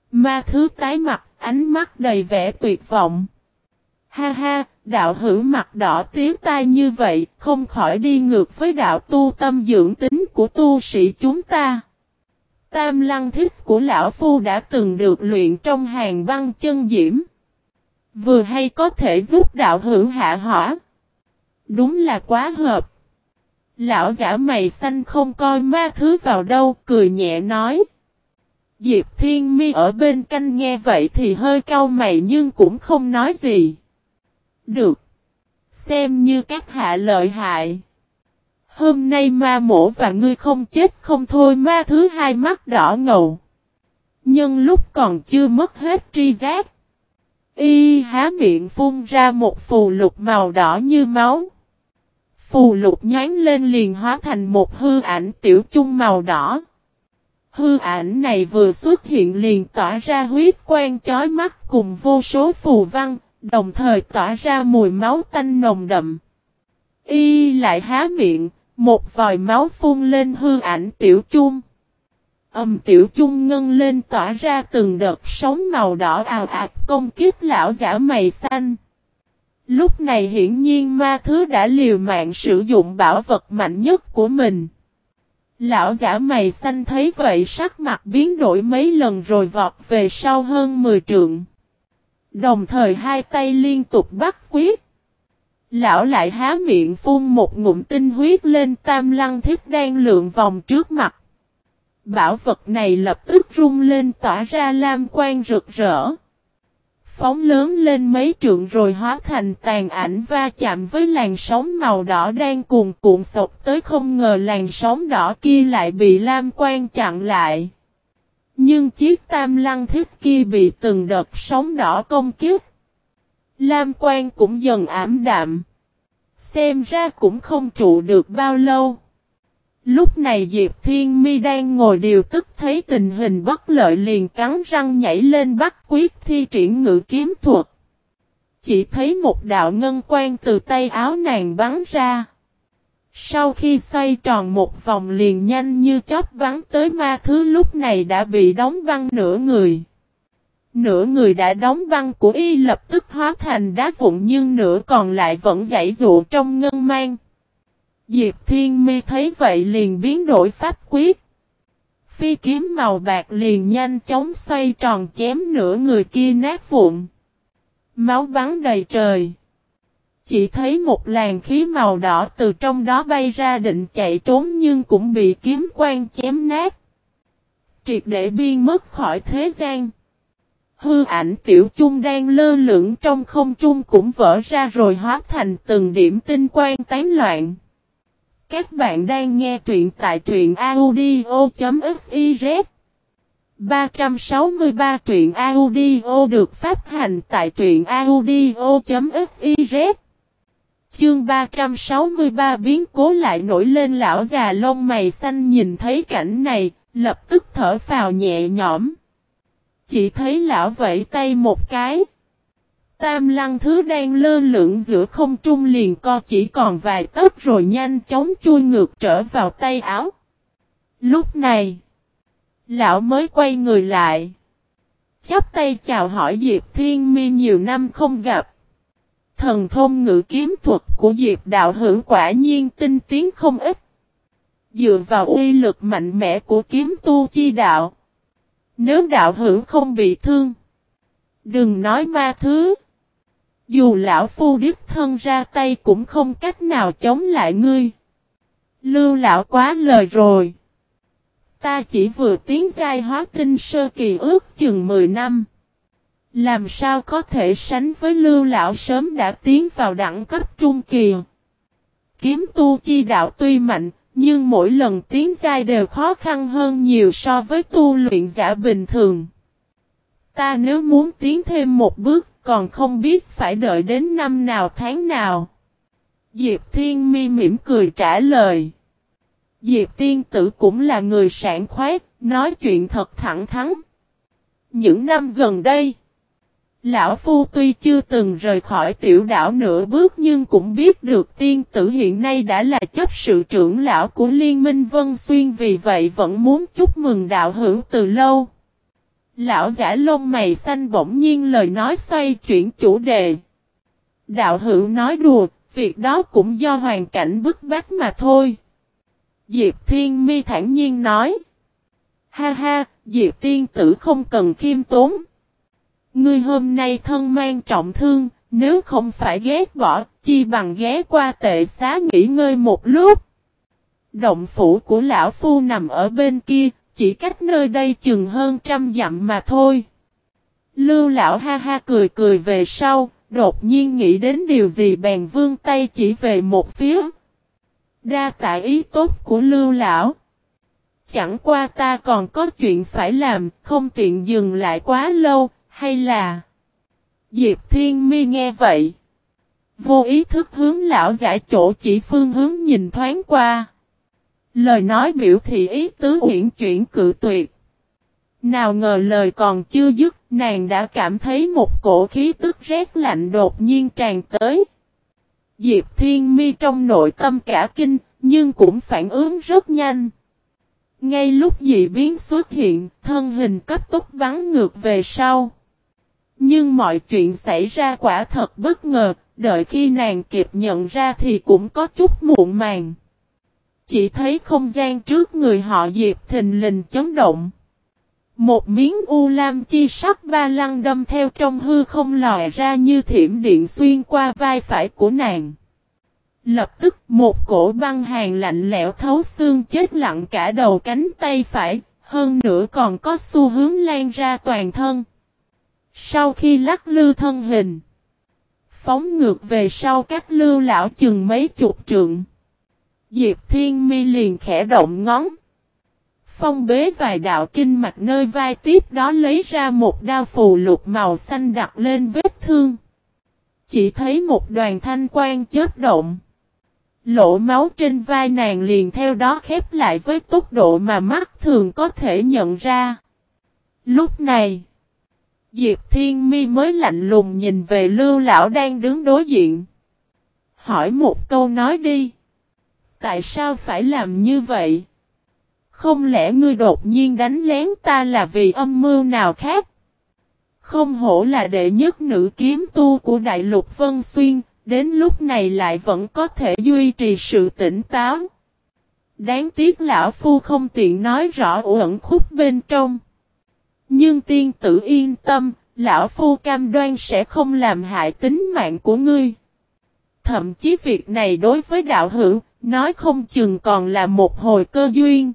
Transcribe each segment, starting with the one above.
Ma thứ tái mặt, ánh mắt đầy vẻ tuyệt vọng. Ha ha, đạo hữu mặt đỏ tía tai như vậy, không khỏi đi ngược với đạo tu tâm dưỡng tính của tu sĩ chúng ta. Tam lăng thiết của lão phu đã từng được luyện trong hàng băng chân diễm. Vừa hay có thể giúp đạo hữu hạ hỏa. Đúng là quá hợp. Lão giả mày xanh không coi ma thứ vào đâu, cười nhẹ nói. Diệp Thiên Mi ở bên cạnh nghe vậy thì hơi cau mày nhưng cũng không nói gì. Được. Xem như các hạ lợi hại. Hôm nay ma mổ và ngươi không chết không thôi. Ma thứ hai mắt đỏ ngầu. Nhưng lúc còn chưa mất hết tri giác. Y há miệng phun ra một phù lục màu đỏ như máu. Phù lục nhoáng lên liền hóa thành một hư ảnh tiểu chung màu đỏ. Hư ảnh này vừa xuất hiện liền tỏa ra huyết quang chói mắt cùng vô số phù văn, đồng thời tỏa ra mùi máu tanh nồng đậm. Y lại há miệng, một vòi máu phun lên hư ảnh tiểu chung. Tiểu chung ngân lên tỏa ra từng đợt sóng màu đỏ ào ạt công kích lão giả mày xanh. Lúc này hiển nhiên ma thứ đã liều mạng sử dụng bảo vật mạnh nhất của mình. Lão giả mày xanh thấy vậy sắc mặt biến đổi mấy lần rồi vọt về sau hơn 10 trượng. Đồng thời hai tay liên tục bắt quyết. Lão lại há miệng phun một ngụm tinh huyết lên tam lăng thiết đang lượn vòng trước mặt. Bảo vật này lập tức rung lên tỏa ra lam quang rực rỡ. Phóng lớn lên mấy trượng rồi hóa thành tàn ảnh va chạm với làn sóng màu đỏ đang cuồn cuộn sộc tới, không ngờ làn sóng đỏ kia lại bị lam quang chặn lại. Nhưng chiếc tam lăng thiết kia bị từng đợt sóng đỏ công kích. Lam quang cũng dần ảm đạm. Xem ra cũng không trụ được bao lâu. Lúc này Diệp Thiên Mi đang ngồi điều tức thấy tình hình bất lợi liền cắn răng nhảy lên bắt quyết thi triển ngự kiếm thuật. Chỉ thấy một đạo ngân quang từ tay áo nàng bắn ra. Sau khi xoay tròn một vòng liền nhanh như chớp bắn tới ma thứ lúc này đã bị đóng băng nửa người. Nửa người đã đóng băng của y lập tức hóa thành đá vụn nhưng nửa còn lại vẫn giãy giụa trong ngân mang. Diệp Thiên Mi thấy vậy liền biến đổi pháp quyết. Phi kiếm màu bạc liền nhanh chóng xoay tròn chém nửa người kia nát vụn. Máu bắn đầy trời. Chỉ thấy một làn khí màu đỏ từ trong đó bay ra định chạy trốn nhưng cũng bị kiếm quang chém nát. Triệt để biên mất khỏi thế gian. Hư ảnh tiểu chung đang lơ lửng trong không trung cũng vỡ ra rồi hóa thành từng điểm tinh quang tán loạn. Các bạn đang nghe truyện tại truyện audio.fiz 363 truyện audio được phát hành tại truyện audio.fiz. Chương 363 biến cố lại nổi lên. Lão già lông mày xanh nhìn thấy cảnh này, lập tức thở phào nhẹ nhõm. Chỉ thấy lão vẫy tay một cái. Tam lăng thứ đang lơ lửng giữa không trung liền co chỉ còn vài tấc rồi nhanh chóng chui ngược trở vào tay áo. Lúc này, lão mới quay người lại. Chắp tay chào hỏi Diệp Thiên Mi nhiều năm không gặp. Thần thông ngự kiếm thuật của Diệp đạo hữu quả nhiên tinh tiến không ít. Dựa vào uy lực mạnh mẽ của kiếm tu chi đạo. Nếu đạo hữu không bị thương, đừng nói ma thứ. Dù lão phu đích thân ra tay cũng không cách nào chống lại ngươi. Lưu lão quá lời rồi. Ta chỉ vừa tiến giai hóa tinh sơ kỳ ước chừng 10 năm. Làm sao có thể sánh với Lưu lão sớm đã tiến vào đẳng cấp trung kỳ. Kiếm tu chi đạo tuy mạnh, nhưng mỗi lần tiến giai đều khó khăn hơn nhiều so với tu luyện giả bình thường. Ta nếu muốn tiến thêm một bước, còn không biết phải đợi đến năm nào tháng nào. Diệp Thiên Mi mỉm cười trả lời. Diệp tiên tử cũng là người sảng khoái, nói chuyện thật thẳng thắn. Những năm gần đây, lão phu tuy chưa từng rời khỏi tiểu đảo nửa bước nhưng cũng biết được tiên tử hiện nay đã là chấp sự trưởng lão của Liên minh Vân Xuyên, vì vậy vẫn muốn chúc mừng đạo hữu từ lâu. Lão giả lông mày xanh bỗng nhiên lời nói xoay chuyển chủ đề. Đạo hữu nói đùa, việc đó cũng do hoàn cảnh bức bách mà thôi. Diệp Thiên Mi thản nhiên nói. Ha ha, Diệp tiên tử không cần khiêm tốn. Ngươi hôm nay thân mang trọng thương, nếu không phải ghét bỏ, chi bằng ghé qua tệ xá nghỉ ngơi một lúc. Động phủ của lão phu nằm ở bên kia, chỉ cách nơi đây chừng hơn 100 dặm mà thôi. Lưu lão ha ha cười cười về sau, đột nhiên nghĩ đến điều gì bèn vươn tay chỉ về một phía. Đa tạ ý tốt của Lưu lão. Chẳng qua ta còn có chuyện phải làm, không tiện dừng lại quá lâu, hay là... Diệp Thiên Mi nghe vậy. Vô ý thức hướng lão giả chỗ chỉ phương hướng nhìn thoáng qua. Lời nói biểu thị ý tứ uyển chuyển cự tuyệt. Nào ngờ lời còn chưa dứt, nàng đã cảm thấy một cổ khí tức rét lạnh đột nhiên tràn tới. Diệp Thiên Mi trong nội tâm cả kinh, nhưng cũng phản ứng rất nhanh. Ngay lúc dị biến xuất hiện, thân hình cấp tốc bắn ngược về sau. Nhưng mọi chuyện xảy ra quả thật bất ngờ, đợi khi nàng kịp nhận ra thì cũng có chút muộn màng. Chỉ thấy không gian trước người họ Diệp thình lình chấn động. Một miếng u lam chi sắc ba lăng đâm theo trong hư không lòi ra như thiểm điện xuyên qua vai phải của nàng. Lập tức một cổ băng hàn lạnh lẽo thấu xương chết lặng cả đầu cánh tay phải, hơn nữa còn có xu hướng lan ra toàn thân. Sau khi lắc lư thân hình, phóng ngược về sau cách Lưu lão chừng mấy chục trượng. Diệp Thiên Mi liền khẽ động ngón. Phong bế vài đạo kinh mạch nơi vai tiếp đó lấy ra một đao phù lục màu xanh đặt lên vết thương. Chỉ thấy một đoàn thanh quang chớp động. Lỗ máu trên vai nàng liền theo đó khép lại với tốc độ mà mắt thường có thể nhận ra. Lúc này, Diệp Thiên Mi mới lạnh lùng nhìn về Lưu lão đang đứng đối diện. Hỏi một câu nói đi. Tại sao phải làm như vậy? Không lẽ ngươi đột nhiên đánh lén ta là vì âm mưu nào khác? Không hổ là đệ nhất nữ kiếm tu của Đại Lục Vân Xuyên, đến lúc này lại vẫn có thể duy trì sự tỉnh táo. Đáng tiếc lão phu không tiện nói rõ ẩn khúc bên trong. Nhưng tiên tử yên tâm, lão phu cam đoan sẽ không làm hại tính mạng của ngươi. Thậm chí việc này đối với đạo hữu, nói không chừng còn là một hồi cơ duyên.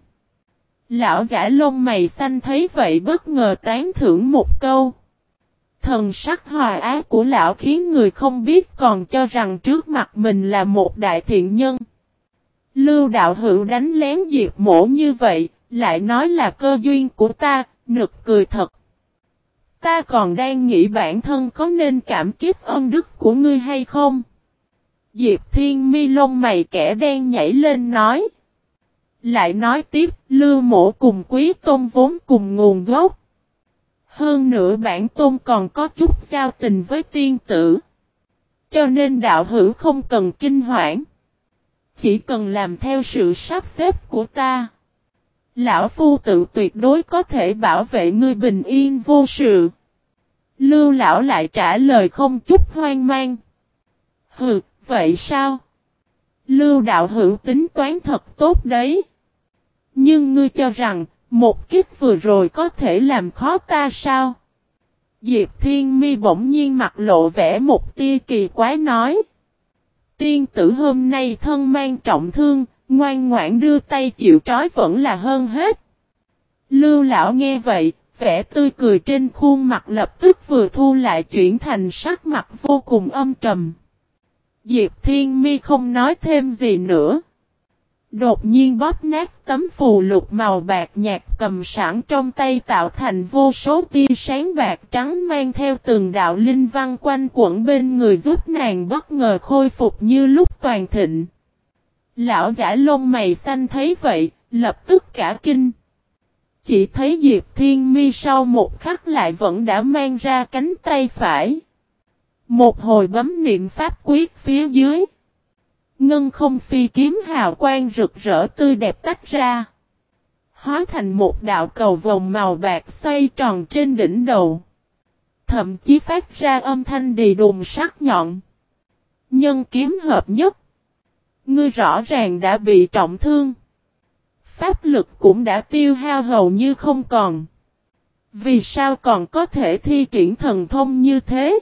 Lão giả lông mày xanh thấy vậy bất ngờ tán thưởng một câu. Thần sắc hòa ái của lão khiến người không biết còn cho rằng trước mặt mình là một đại thiện nhân. Lưu đạo hữu đánh lén Diệp mổ như vậy, lại nói là cơ duyên của ta, nực cười thật. Ta còn đang nghĩ bản thân có nên cảm kích ân đức của ngươi hay không? Diệp Thiên Mi lông mày kẻ đen nhảy lên nói. Lại nói tiếp, Lưu mổ cùng Quý Tôn vốn cùng nguồn gốc. Hơn nữa bản tôn còn có chút giao tình với tiên tử. Cho nên đạo hữu không cần kinh hoảng. Chỉ cần làm theo sự sắp xếp của ta. Lão phu tự tuyệt đối có thể bảo vệ ngươi bình yên vô sự. Lưu lão lại trả lời không chút hoang mang. Hừ, vậy sao? Lưu đạo hữu tính toán thật tốt đấy. Nhưng ngươi cho rằng, một kiếp vừa rồi có thể làm khó ta sao? Diệp Thiên Mi bỗng nhiên mặt lộ vẻ một tia kỳ quái nói. Tiên tử hôm nay thân mang trọng thương, ngoan ngoãn đưa tay chịu trói vẫn là hơn hết. Lưu lão nghe vậy, vẻ tươi cười trên khuôn mặt lập tức vừa thu lại chuyển thành sắc mặt vô cùng âm trầm. Diệp Thiên Mi không nói thêm gì nữa. Đột nhiên bóp nát tấm phù lục màu bạc nhạt cầm sẵn trong tay tạo thành vô số tia sáng bạc trắng mang theo từng đạo linh văn quanh quẩn bên người giúp nàng bất ngờ khôi phục như lúc toàn thịnh. Lão giả lông mày xanh thấy vậy, lập tức cả kinh. Chỉ thấy Diệp Thiên Mi sau một khắc lại vẫn đã mang ra cánh tay phải. Một hồi bấm niệm pháp quyết phía dưới. Ngân không phi kiếm hào quang rực rỡ tươi đẹp tách ra. hóa thành một đạo cầu vồng màu bạc xoay tròn trên đỉnh đầu. Thậm chí phát ra âm thanh đì đùng sắc nhọn. Nhân kiếm hợp nhất. Ngươi rõ ràng đã bị trọng thương. Pháp lực cũng đã tiêu hao hầu như không còn. Vì sao còn có thể thi triển thần thông như thế?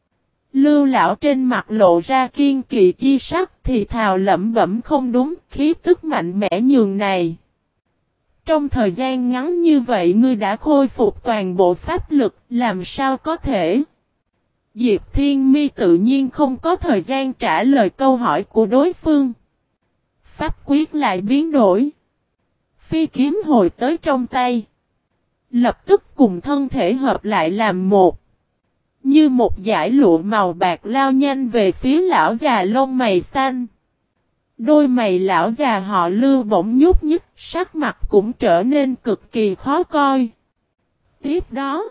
Lưu lão trên mặt lộ ra kiên kỵ chi sắc thì thào lẩm bẩm không đúng, khí tức mạnh mẽ nhường này. Trong thời gian ngắn như vậy ngươi đã khôi phục toàn bộ pháp lực, làm sao có thể? Diệp Thiên Mi tự nhiên không có thời gian trả lời câu hỏi của đối phương. Pháp quyết lại biến đổi. Phi kiếm hồi tới trong tay. Lập tức cùng thân thể hợp lại làm một. Như một dải lụa màu bạc lao nhanh về phía lão già lông mày xanh. Đôi mày lão già họ Lưu bỗng nhúc nhích, sắc mặt cũng trở nên cực kỳ khó coi. Tiếp đó,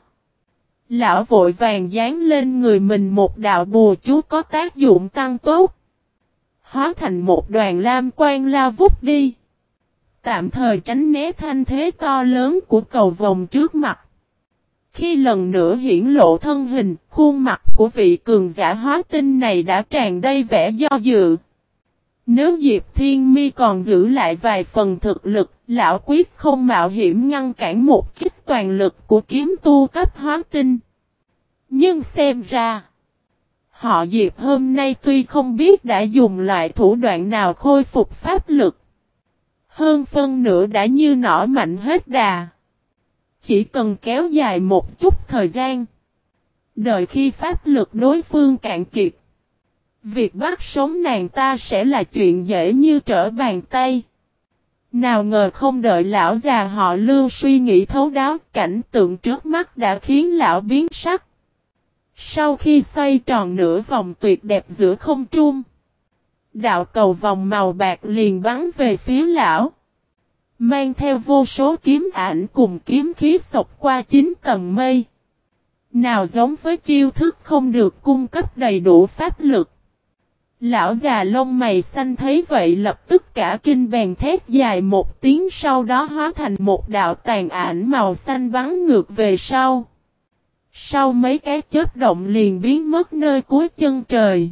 lão vội vàng dán lên người mình một đạo bùa chú có tác dụng tăng tốt. Hóa thành một đoàn lam quang lao vút đi. Tạm thời tránh né thanh thế to lớn của cầu vồng trước mặt. Khi lần nữa hiển lộ thân hình, khuôn mặt của vị cường giả hóa tinh này đã tràn đầy vẻ do dự. Nếu Diệp Thiên Mi còn giữ lại vài phần thực lực, lão quyết không mạo hiểm ngăn cản một kích toàn lực của kiếm tu cấp hóa tinh. Nhưng xem ra, họ Diệp hôm nay tuy không biết đã dùng loại thủ đoạn nào khôi phục pháp lực. Hơn phân nửa đã như nỏ mạnh hết đà. Chỉ cần kéo dài một chút thời gian. Đợi khi pháp lực đối phương cạn kiệt. Việc bắt sống nàng ta sẽ là chuyện dễ như trở bàn tay. Nào ngờ không đợi lão già họ Lưu suy nghĩ thấu đáo, cảnh tượng trước mắt đã khiến lão biến sắc. Sau khi xoay tròn nửa vòng tuyệt đẹp giữa không trung, đạo cầu vòng màu bạc liền bắn về phía lão. Mang theo vô số kiếm ảnh cùng kiếm khí xộc qua 9 tầng mây. Nào giống với chiêu thức không được cung cấp đầy đủ pháp lực. Lão già lông mày xanh thấy vậy lập tức cả kinh bèn thét dài một tiếng, sau đó hóa thành một đạo tàn ảnh màu xanh bắn ngược về sau. Sau mấy cái chớp động liền biến mất nơi cuối chân trời.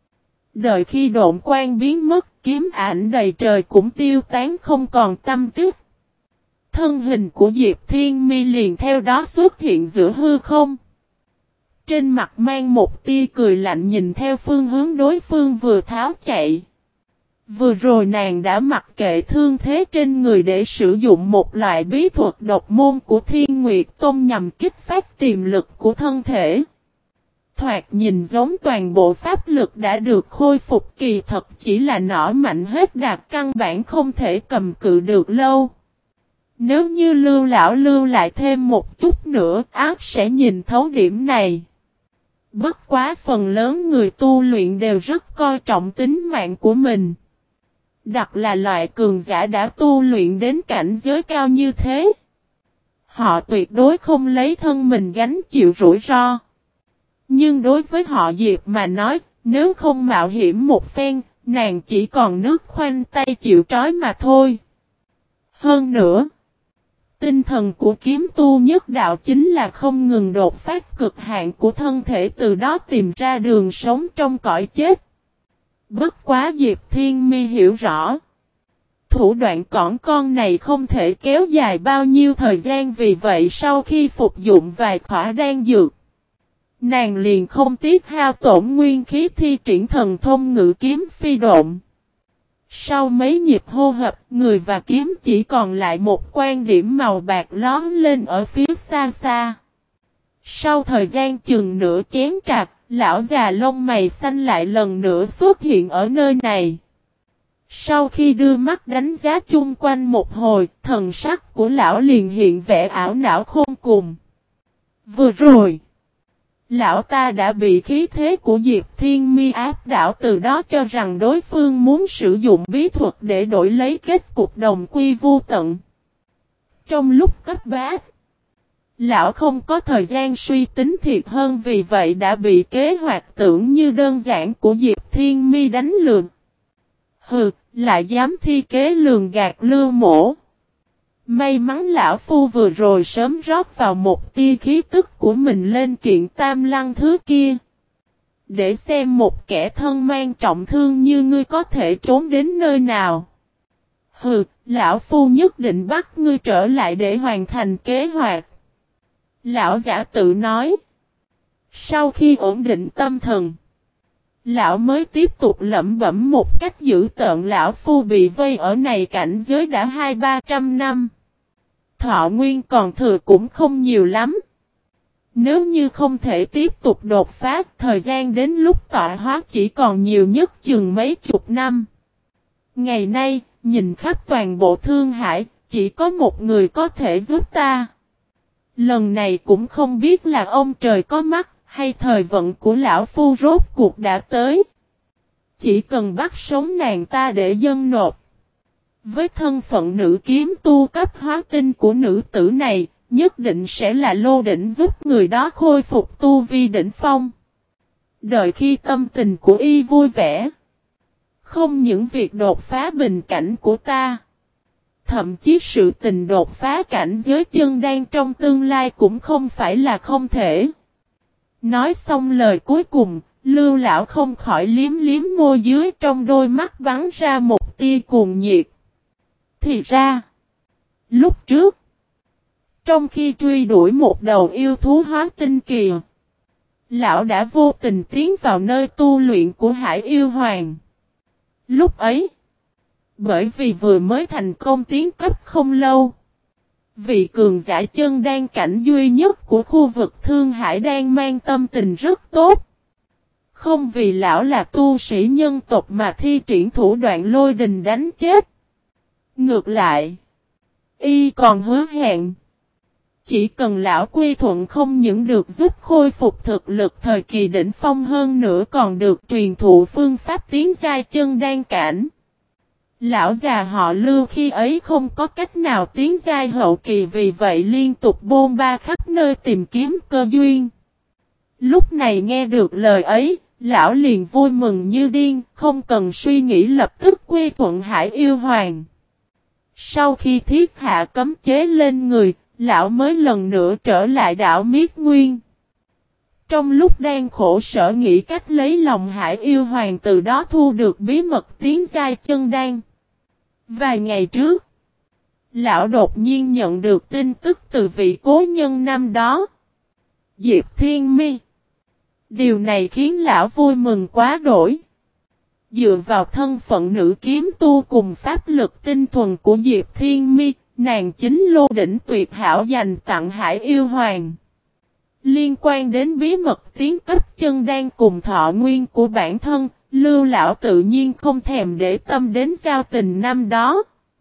Đợi khi độn quang biến mất, kiếm ảnh đầy trời cũng tiêu tán không còn tăm tích. Thân hình của Diệp Thiên Mi liền theo đó xuất hiện giữa hư không. Trên mặt mang một tia cười lạnh nhìn theo phương hướng đối phương vừa tháo chạy. Vừa rồi nàng đã mặc kệ thương thế trên người để sử dụng một loại bí thuật độc môn của Thiên Nguyệt Tông nhằm kích phát tiềm lực của thân thể. Thoạt nhìn giống toàn bộ pháp lực đã được khôi phục, kỳ thật chỉ là nỏ mạnh hết đà, căn bản không thể cầm cự được lâu. Nếu như Lưu lão lưu lại thêm một chút nữa, ác sẽ nhìn thấu điểm này. Bất quá phần lớn người tu luyện đều rất coi trọng tính mạng của mình. Đặc là loại cường giả đã tu luyện đến cảnh giới cao như thế. Họ tuyệt đối không lấy thân mình gánh chịu rủi ro. Nhưng đối với họ Diệp mà nói, nếu không mạo hiểm một phen, nàng chỉ còn nước khoanh tay chịu trói mà thôi. Hơn nữa, tinh thần của kiếm tu nhất đạo chính là không ngừng đột phát cực hạn của thân thể, từ đó tìm ra đường sống trong cõi chết. Bất quá Diệp Thiên Mi hiểu rõ. Thủ đoạn cỏn con này không thể kéo dài bao nhiêu thời gian, vì vậy sau khi phục dụng vài khỏa đan dược, nàng liền không tiếc hao tổn nguyên khí thi triển thần thông ngự kiếm phi độn. Sau mấy nhịp hô hấp, người và kiếm chỉ còn lại một quan điểm màu bạc lón lên ở phía xa xa. Sau thời gian chừng nửa chén trà, lão già lông mày xanh lại lần nữa xuất hiện ở nơi này. Sau khi đưa mắt đánh giá chung quanh một hồi, thần sắc của lão liền hiện vẻ ảo não khôn cùng. Vừa rồi, lão ta đã bị khí thế của Diệp Thiên Mi áp đảo, từ đó cho rằng đối phương muốn sử dụng bí thuật để đổi lấy kết cục đồng quy vu tận. Trong lúc cấp bách, lão không có thời gian suy tính thiệt hơn, vì vậy đã bị kế hoạch tưởng như đơn giản của Diệp Thiên Mi đánh lừa. Hừ, lại dám thi kế lường gạt Lưu mổ. May mắn lão phu vừa rồi sớm rót vào một tia khí tức của mình lên kiện tam lăng thứ kia. Để xem một kẻ thân mang trọng thương như ngươi có thể trốn đến nơi nào. Hừ, lão phu nhất định bắt ngươi trở lại để hoàn thành kế hoạch. Lão giả tự nói. Sau khi ổn định tâm thần, lão mới tiếp tục lẩm bẩm một cách dữ tợn. Lão phu bị vây ở này cảnh giới đã 200-300 năm. Thọ nguyên còn thừa cũng không nhiều lắm. Nếu như không thể tiếp tục đột phá, thời gian đến lúc tọa hóa chỉ còn nhiều nhất chừng mấy chục năm. Ngày nay, nhìn khắp toàn bộ Thương Hải, chỉ có một người có thể giúp ta. Lần này cũng không biết là ông trời có mắt, hay thời vận của lão phu rốt cuộc đã tới. Chỉ cần bắt sống nàng ta để dâng nộp. Với thân phận nữ kiếm tu cấp hóa tinh của nữ tử này, nhất định sẽ là lô đỉnh giúp người đó khôi phục tu vi đỉnh phong. Đợi khi tâm tình của y vui vẻ. Không những việc đột phá bình cảnh của ta. Thậm chí sự tình đột phá cảnh giới chân đan trong tương lai cũng không phải là không thể. Nói xong lời cuối cùng, Lưu lão không khỏi liếm liếm môi dưới, trong đôi mắt bắn ra một tia cuồng nhiệt. Thì ra, lúc trước, trong khi truy đuổi một đầu yêu thú hóa tinh kỳ, lão đã vô tình tiến vào nơi tu luyện của Hải Yêu Hoàng. Lúc ấy, bởi vì vừa mới thành công tiến cấp không lâu, vị cường giả chân đan cảnh duy nhất của khu vực Thương Hải đang mang tâm tình rất tốt. Không vì lão là tu sĩ nhân tộc mà thi triển thủ đoạn lôi đình đánh chết. Ngược lại, y còn hứa hẹn. Chỉ cần lão quy thuận không những được giúp khôi phục thực lực thời kỳ đỉnh phong hơn nữa còn được truyền thụ phương pháp tiến giai chân đan cảnh. Lão già họ Lưu khi ấy không có cách nào tiến giai hậu kỳ, vì vậy liên tục bôn ba khắp nơi tìm kiếm cơ duyên. Lúc này nghe được lời ấy, lão liền vui mừng như điên, không cần suy nghĩ lập tức quy thuận Hải Yêu Hoàng. Sau khi thiết hạ cấm chế lên người, lão mới lần nữa trở lại đảo Miết Nguyên. Trong lúc đang khổ sở nghĩ cách lấy lòng Hải Yêu Hoàng, từ đó thu được bí mật tiến giai chân đan. Vài ngày trước, lão đột nhiên nhận được tin tức từ vị cố nhân năm đó, Diệp Thiên Mi. Điều này khiến lão vui mừng quá đổi. Dựa vào thân phận nữ kiếm tu cùng pháp lực tinh thuần của Diệp Thiên Mi, nàng chính lô đỉnh tuyệt hảo dành tặng Hải Yêu Hoàng. Liên quan đến bí mật tiến cấp chân đan cùng thọ nguyên của bản thân, Lưu lão tự nhiên không thèm để tâm đến giao tình năm đó.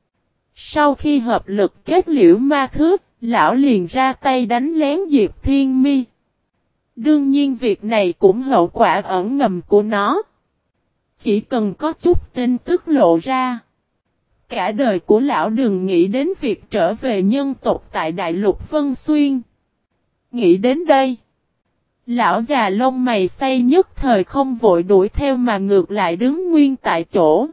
Sau khi hợp lực kết liễu ma thước, lão liền ra tay đánh lén Diệp Thiên Mi. Đương nhiên việc này cũng hậu quả ẩn ngầm của nó. Chỉ cần có chút tin tức lộ ra, cả đời của lão đừng nghĩ đến việc trở về nhân tộc tại Đại Lục Vân Xuyên. Nghĩ đến đây, lão già lông mày xay nhất thời không vội đuổi theo mà ngược lại đứng nguyên tại chỗ.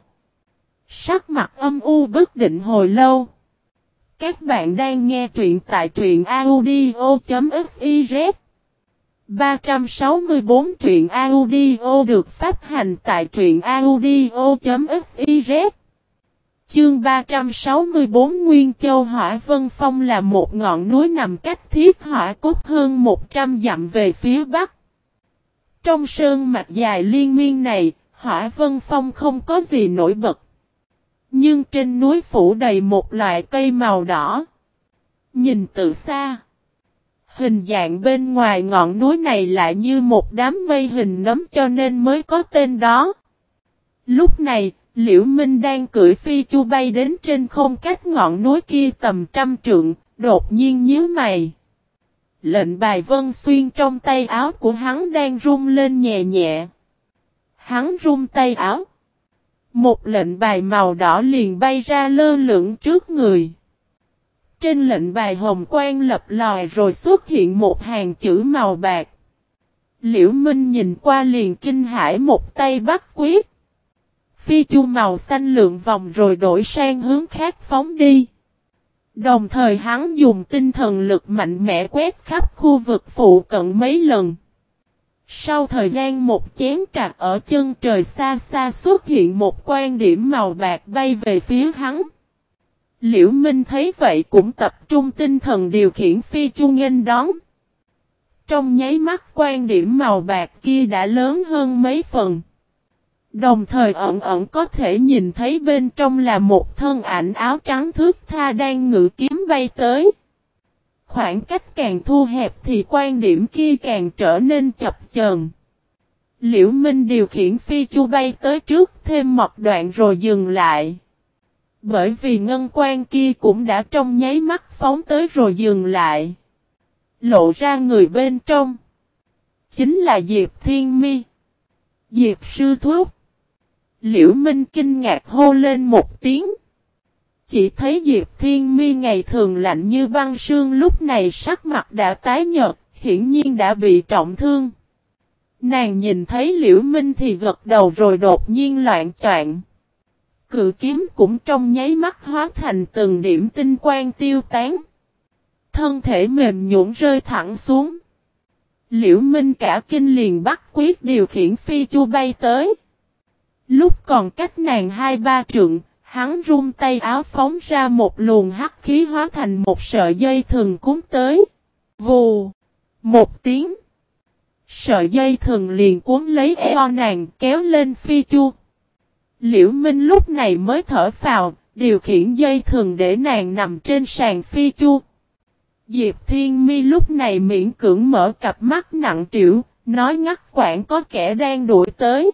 Sắc mặt âm u bất định hồi lâu. Các bạn đang nghe truyện tại truyện audio.fiz 364 truyện audio được phát hành tại truyện audio.fiz. Chương 364 Nguyên Châu Hỏa Vân Phong là một ngọn núi nằm cách Thiết Hỏa Cốt hơn 100 dặm về phía bắc. Trong sơn mạch dài liên miên này, Hỏa Vân Phong không có gì nổi bật. Nhưng trên núi phủ đầy một loại cây màu đỏ. Nhìn từ xa, hình dạng bên ngoài ngọn núi này lại như một đám mây hình nấm cho nên mới có tên đó. Lúc này, Liễu Minh đang cưỡi phi chu bay đến trên không cách ngọn núi kia tầm 100 trượng, đột nhiên nhíu mày. Lệnh bài Vân Xuyên trong tay áo của hắn đang rung lên nhẹ nhẹ. Hắn rung tay áo. Một lệnh bài màu đỏ liền bay ra lơ lửng trước người. Trên lệnh bài hồng quang lập lòi rồi xuất hiện một hàng chữ màu bạc. Liễu Minh nhìn qua liền kinh hãi, một tay bắt quyết. Phi chu màu xanh lượn vòng rồi đổi sang hướng khác phóng đi. Đồng thời hắn dùng tinh thần lực mạnh mẽ quét khắp khu vực phụ cận mấy lần. Sau thời gian một chén trạc ở chân trời xa xa xuất hiện một quan điểm màu bạc bay về phía hắn. Liễu Minh thấy vậy cũng tập trung tinh thần điều khiển phi chu nghênh đón. Trong nháy mắt quan điểm màu bạc kia đã lớn hơn mấy phần. Đồng thời ẩn ẩn có thể nhìn thấy bên trong là một thân ảnh áo trắng thướt tha đang ngự kiếm bay tới. Khoảng cách càng thu hẹp thì quan điểm kia càng trở nên chập chờn. Liễu Minh điều khiển phi chu bay tới trước thêm một đoạn rồi dừng lại. Bởi vì ngân quan kia cũng đã trong nháy mắt phóng tới rồi dừng lại. Lộ ra người bên trong. Chính là Diệp Thiên Mi. Diệp sư thúc. Liễu Minh kinh ngạc hô lên một tiếng. Chỉ thấy Diệp Thiên Mi ngày thường lạnh như băng sương lúc này sắc mặt đã tái nhợt, hiển nhiên đã bị trọng thương. Nàng nhìn thấy Liễu Minh thì gật đầu rồi đột nhiên loạn choạng. Cự kiếm cũng trong nháy mắt hóa thành từng điểm tinh quang tiêu tán. Thân thể mềm nhũn rơi thẳng xuống. Liễu Minh cả kinh liền bắt quyết điều khiển phi chu bay tới. Lúc còn cách nàng 2-3 trượng, hắn rung tay áo phóng ra một luồng hắc khí hóa thành một sợi dây thừng cuốn tới. Vù! Một tiếng. Sợi dây thừng liền cuốn lấy eo nàng kéo lên phi chu. Liễu Minh lúc này mới thở phào, điều khiển dây thừng để nàng nằm trên sàn phi chu. Diệp Thiên Mi lúc này miễn cưỡng mở cặp mắt nặng trĩu, nói ngắt quãng có kẻ đang đuổi tới.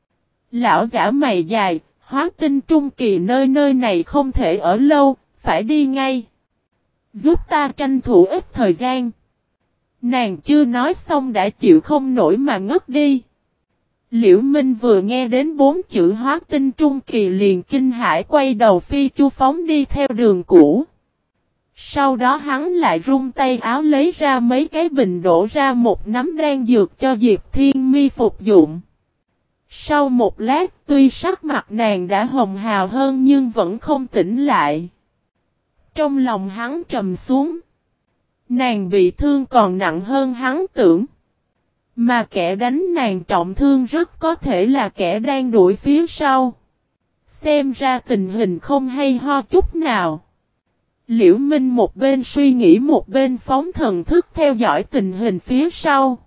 Lão giả mày dài, hóa tinh trung kỳ nơi này không thể ở lâu, phải đi ngay. Giúp ta tranh thủ ít thời gian. Nàng chưa nói xong đã chịu không nổi mà ngất đi. Liễu Minh vừa nghe đến 4 chữ hóa tinh trung kỳ liền kinh hãi quay đầu phi chu phóng đi theo đường cũ. Sau đó hắn lại rung tay áo lấy ra mấy cái bình đổ ra một nắm đan dược cho Diệp Thiên Mi phục dụng. Sau một lát tuy sắc mặt nàng đã hồng hào hơn nhưng vẫn không tỉnh lại. Trong lòng hắn trầm xuống. Nàng bị thương còn nặng hơn hắn tưởng. Mà kẻ đánh nàng trọng thương rất có thể là kẻ đang đuổi phía sau. Xem ra tình hình không hay ho chút nào. Liễu Minh một bên suy nghĩ một bên phóng thần thức theo dõi tình hình phía sau.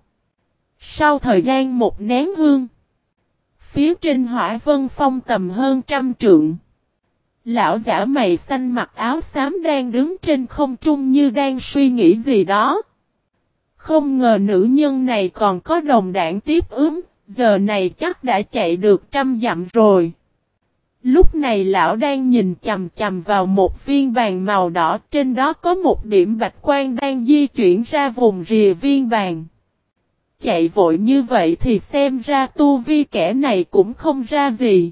Sau thời gian một nén hương. Phía trên hỏa vân phong tầm hơn 100 trượng. Lão giả mày xanh mặc áo xám đang đứng trên không trung như đang suy nghĩ gì đó. Không ngờ nữ nhân này còn có đồng đảng tiếp ứng, giờ này chắc đã chạy được 100 dặm rồi. Lúc này lão đang nhìn chằm chằm vào một viên bàn màu đỏ, trên đó có một điểm bạch quang đang di chuyển ra vùng rìa viên bàn. Chạy vội như vậy thì xem ra tu vi kẻ này cũng không ra gì.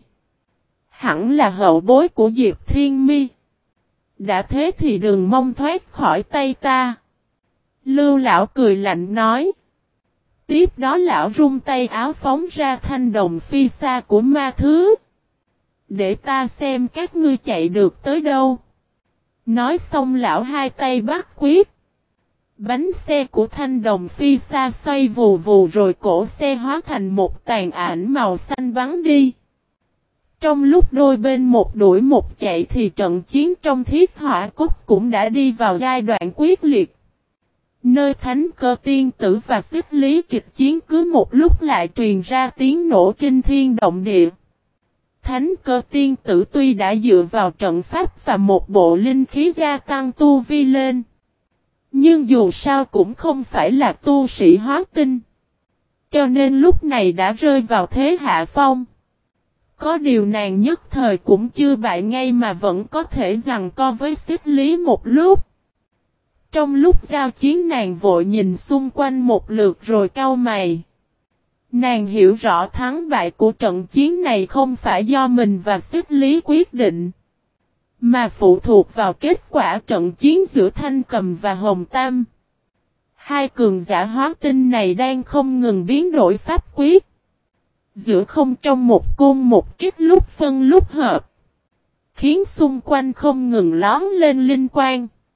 Hẳn là hậu bối của Diệp Thiên Mi. Đã thế thì đừng mong thoát khỏi tay ta. Lưu lão cười lạnh nói. Tiếp đó lão rung tay áo phóng ra thanh đồng phi xa của ma thứ. Để ta xem các ngươi chạy được tới đâu. Nói xong lão hai tay bắt quyết. Bánh xe của thanh đồng phi xa xoay vù vù rồi cổ xe hóa thành một tàn ảnh màu xanh bắn đi. Trong lúc đôi bên một đuổi một chạy thì trận chiến trong thiết hỏa cốt cũng đã đi vào giai đoạn quyết liệt. Nơi Thánh Cơ Tiên Tử và Xích Lý kịch chiến cứ một lúc lại truyền ra tiếng nổ kinh thiên động địa. Thánh Cơ Tiên Tử tuy đã dựa vào trận pháp và một bộ linh khí gia tăng tu vi lên. Nhưng dù sao cũng không phải là tu sĩ hóa tinh. Cho nên lúc này đã rơi vào thế hạ phong. Có điều nàng nhất thời cũng chưa bại ngay mà vẫn có thể giằng co với Xích Lý một lúc. Trong lúc giao chiến nàng vội nhìn xung quanh một lượt rồi cau mày. Nàng hiểu rõ thắng bại của trận chiến này không phải do mình và Xích Lý quyết định. Mà phụ thuộc vào kết quả trận chiến giữa Thanh Cầm và Hồng Tam. Hai cường giả hóa tinh này đang không ngừng biến đổi pháp quyết. Giữa không trong một côn một kích lúc phân lúc hợp. Khiến xung quanh không ngừng lóm lên linh quang.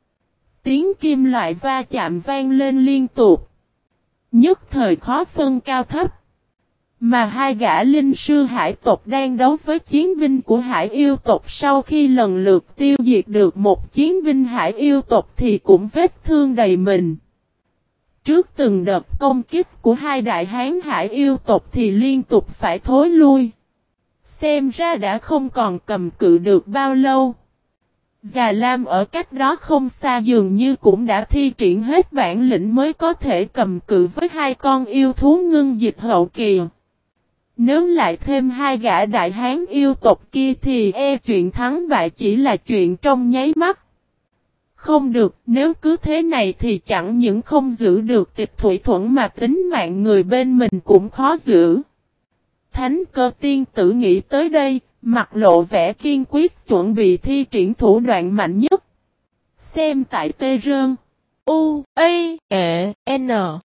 Tiếng kim loại va chạm vang lên liên tục. Nhất thời khó phân cao thấp. Mà hai gã linh sư hải tộc đang đấu với chiến binh của hải yêu tộc sau khi lần lượt tiêu diệt được một chiến binh hải yêu tộc thì cũng vết thương đầy mình. Trước từng đợt công kích của hai đại hán hải yêu tộc thì liên tục phải thối lui. Xem ra đã không còn cầm cự được bao lâu. Già Lam ở cách đó không xa dường như cũng đã thi triển hết bản lĩnh mới có thể cầm cự với hai con yêu thú ngưng dịch hậu kỳ. Nếu lại thêm hai gã đại hán yêu tộc kia thì chuyện thắng bại chỉ là chuyện trong nháy mắt. Không được, nếu cứ thế này thì chẳng những không giữ được tịch thủy thuẫn mà tính mạng người bên mình cũng khó giữ. Thánh Cơ tiên tử nghĩ tới đây, mặt lộ vẻ kiên quyết chuẩn bị thi triển thủ đoạn mạnh nhất. Xem tại Tê Rơn. U, A, E, N,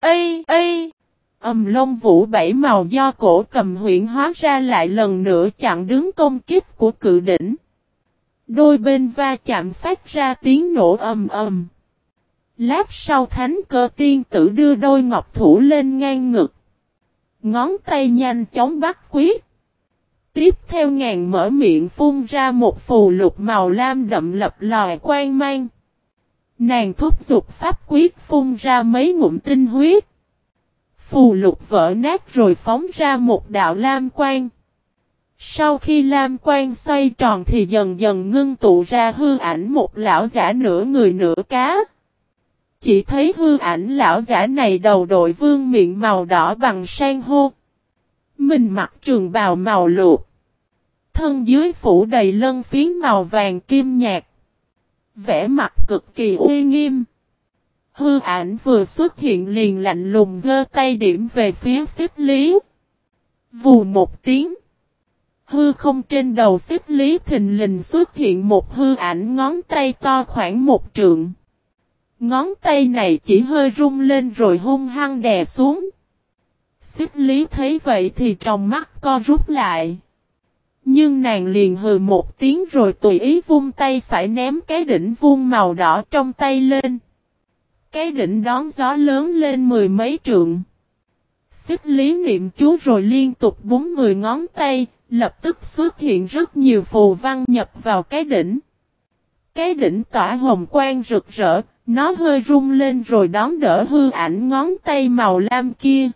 A. Long vũ bảy màu do cổ cầm huyện hóa ra lại lần nữa chặn đứng công kích của cự đỉnh. Đôi bên va chạm phát ra tiếng nổ ầm ầm. Lát sau Thánh Cơ tiên tử đưa đôi ngọc thủ lên ngang ngực. Ngón tay nhanh chóng bắt quyết. Tiếp theo ngàn mở miệng phun ra một phù lục màu lam đậm lập lòi quang mang. Nàng thúc giục pháp quyết phun ra mấy ngụm tinh huyết. Phù lục vỡ nát rồi phóng ra một đạo lam quang. Sau khi lam quang xoay tròn thì dần dần ngưng tụ ra hư ảnh một lão giả nửa người nửa cá. Chỉ thấy hư ảnh lão giả này đầu đội vương miện màu đỏ bằng san hô. Mình mặc trường bào màu lụa. Thân dưới phủ đầy lân phiến màu vàng kim nhạt. Vẻ mặt cực kỳ uy nghiêm. Hư ảnh vừa xuất hiện liền lạnh lùng giơ tay điểm về phía Xích Lý. Vù một tiếng. Hư không trên đầu Xích Lý thình lình xuất hiện một hư ảnh ngón tay to khoảng 1 trượng. Ngón tay này chỉ hơi rung lên rồi hung hăng đè xuống. Xích Lý thấy vậy thì trong mắt co rút lại. Nhưng nàng liền hừ một tiếng rồi tùy ý vung tay phải ném cái đỉnh vuông màu đỏ trong tay lên. Cái đỉnh đón gió lớn lên 10 mấy trượng. Xích Lý niệm chú rồi liên tục búng 10 ngón tay, lập tức xuất hiện rất nhiều phù văn nhập vào cái đỉnh. Cái đỉnh tỏa hồng quang rực rỡ, nó hơi rung lên rồi đón đỡ hư ảnh ngón tay màu lam kia.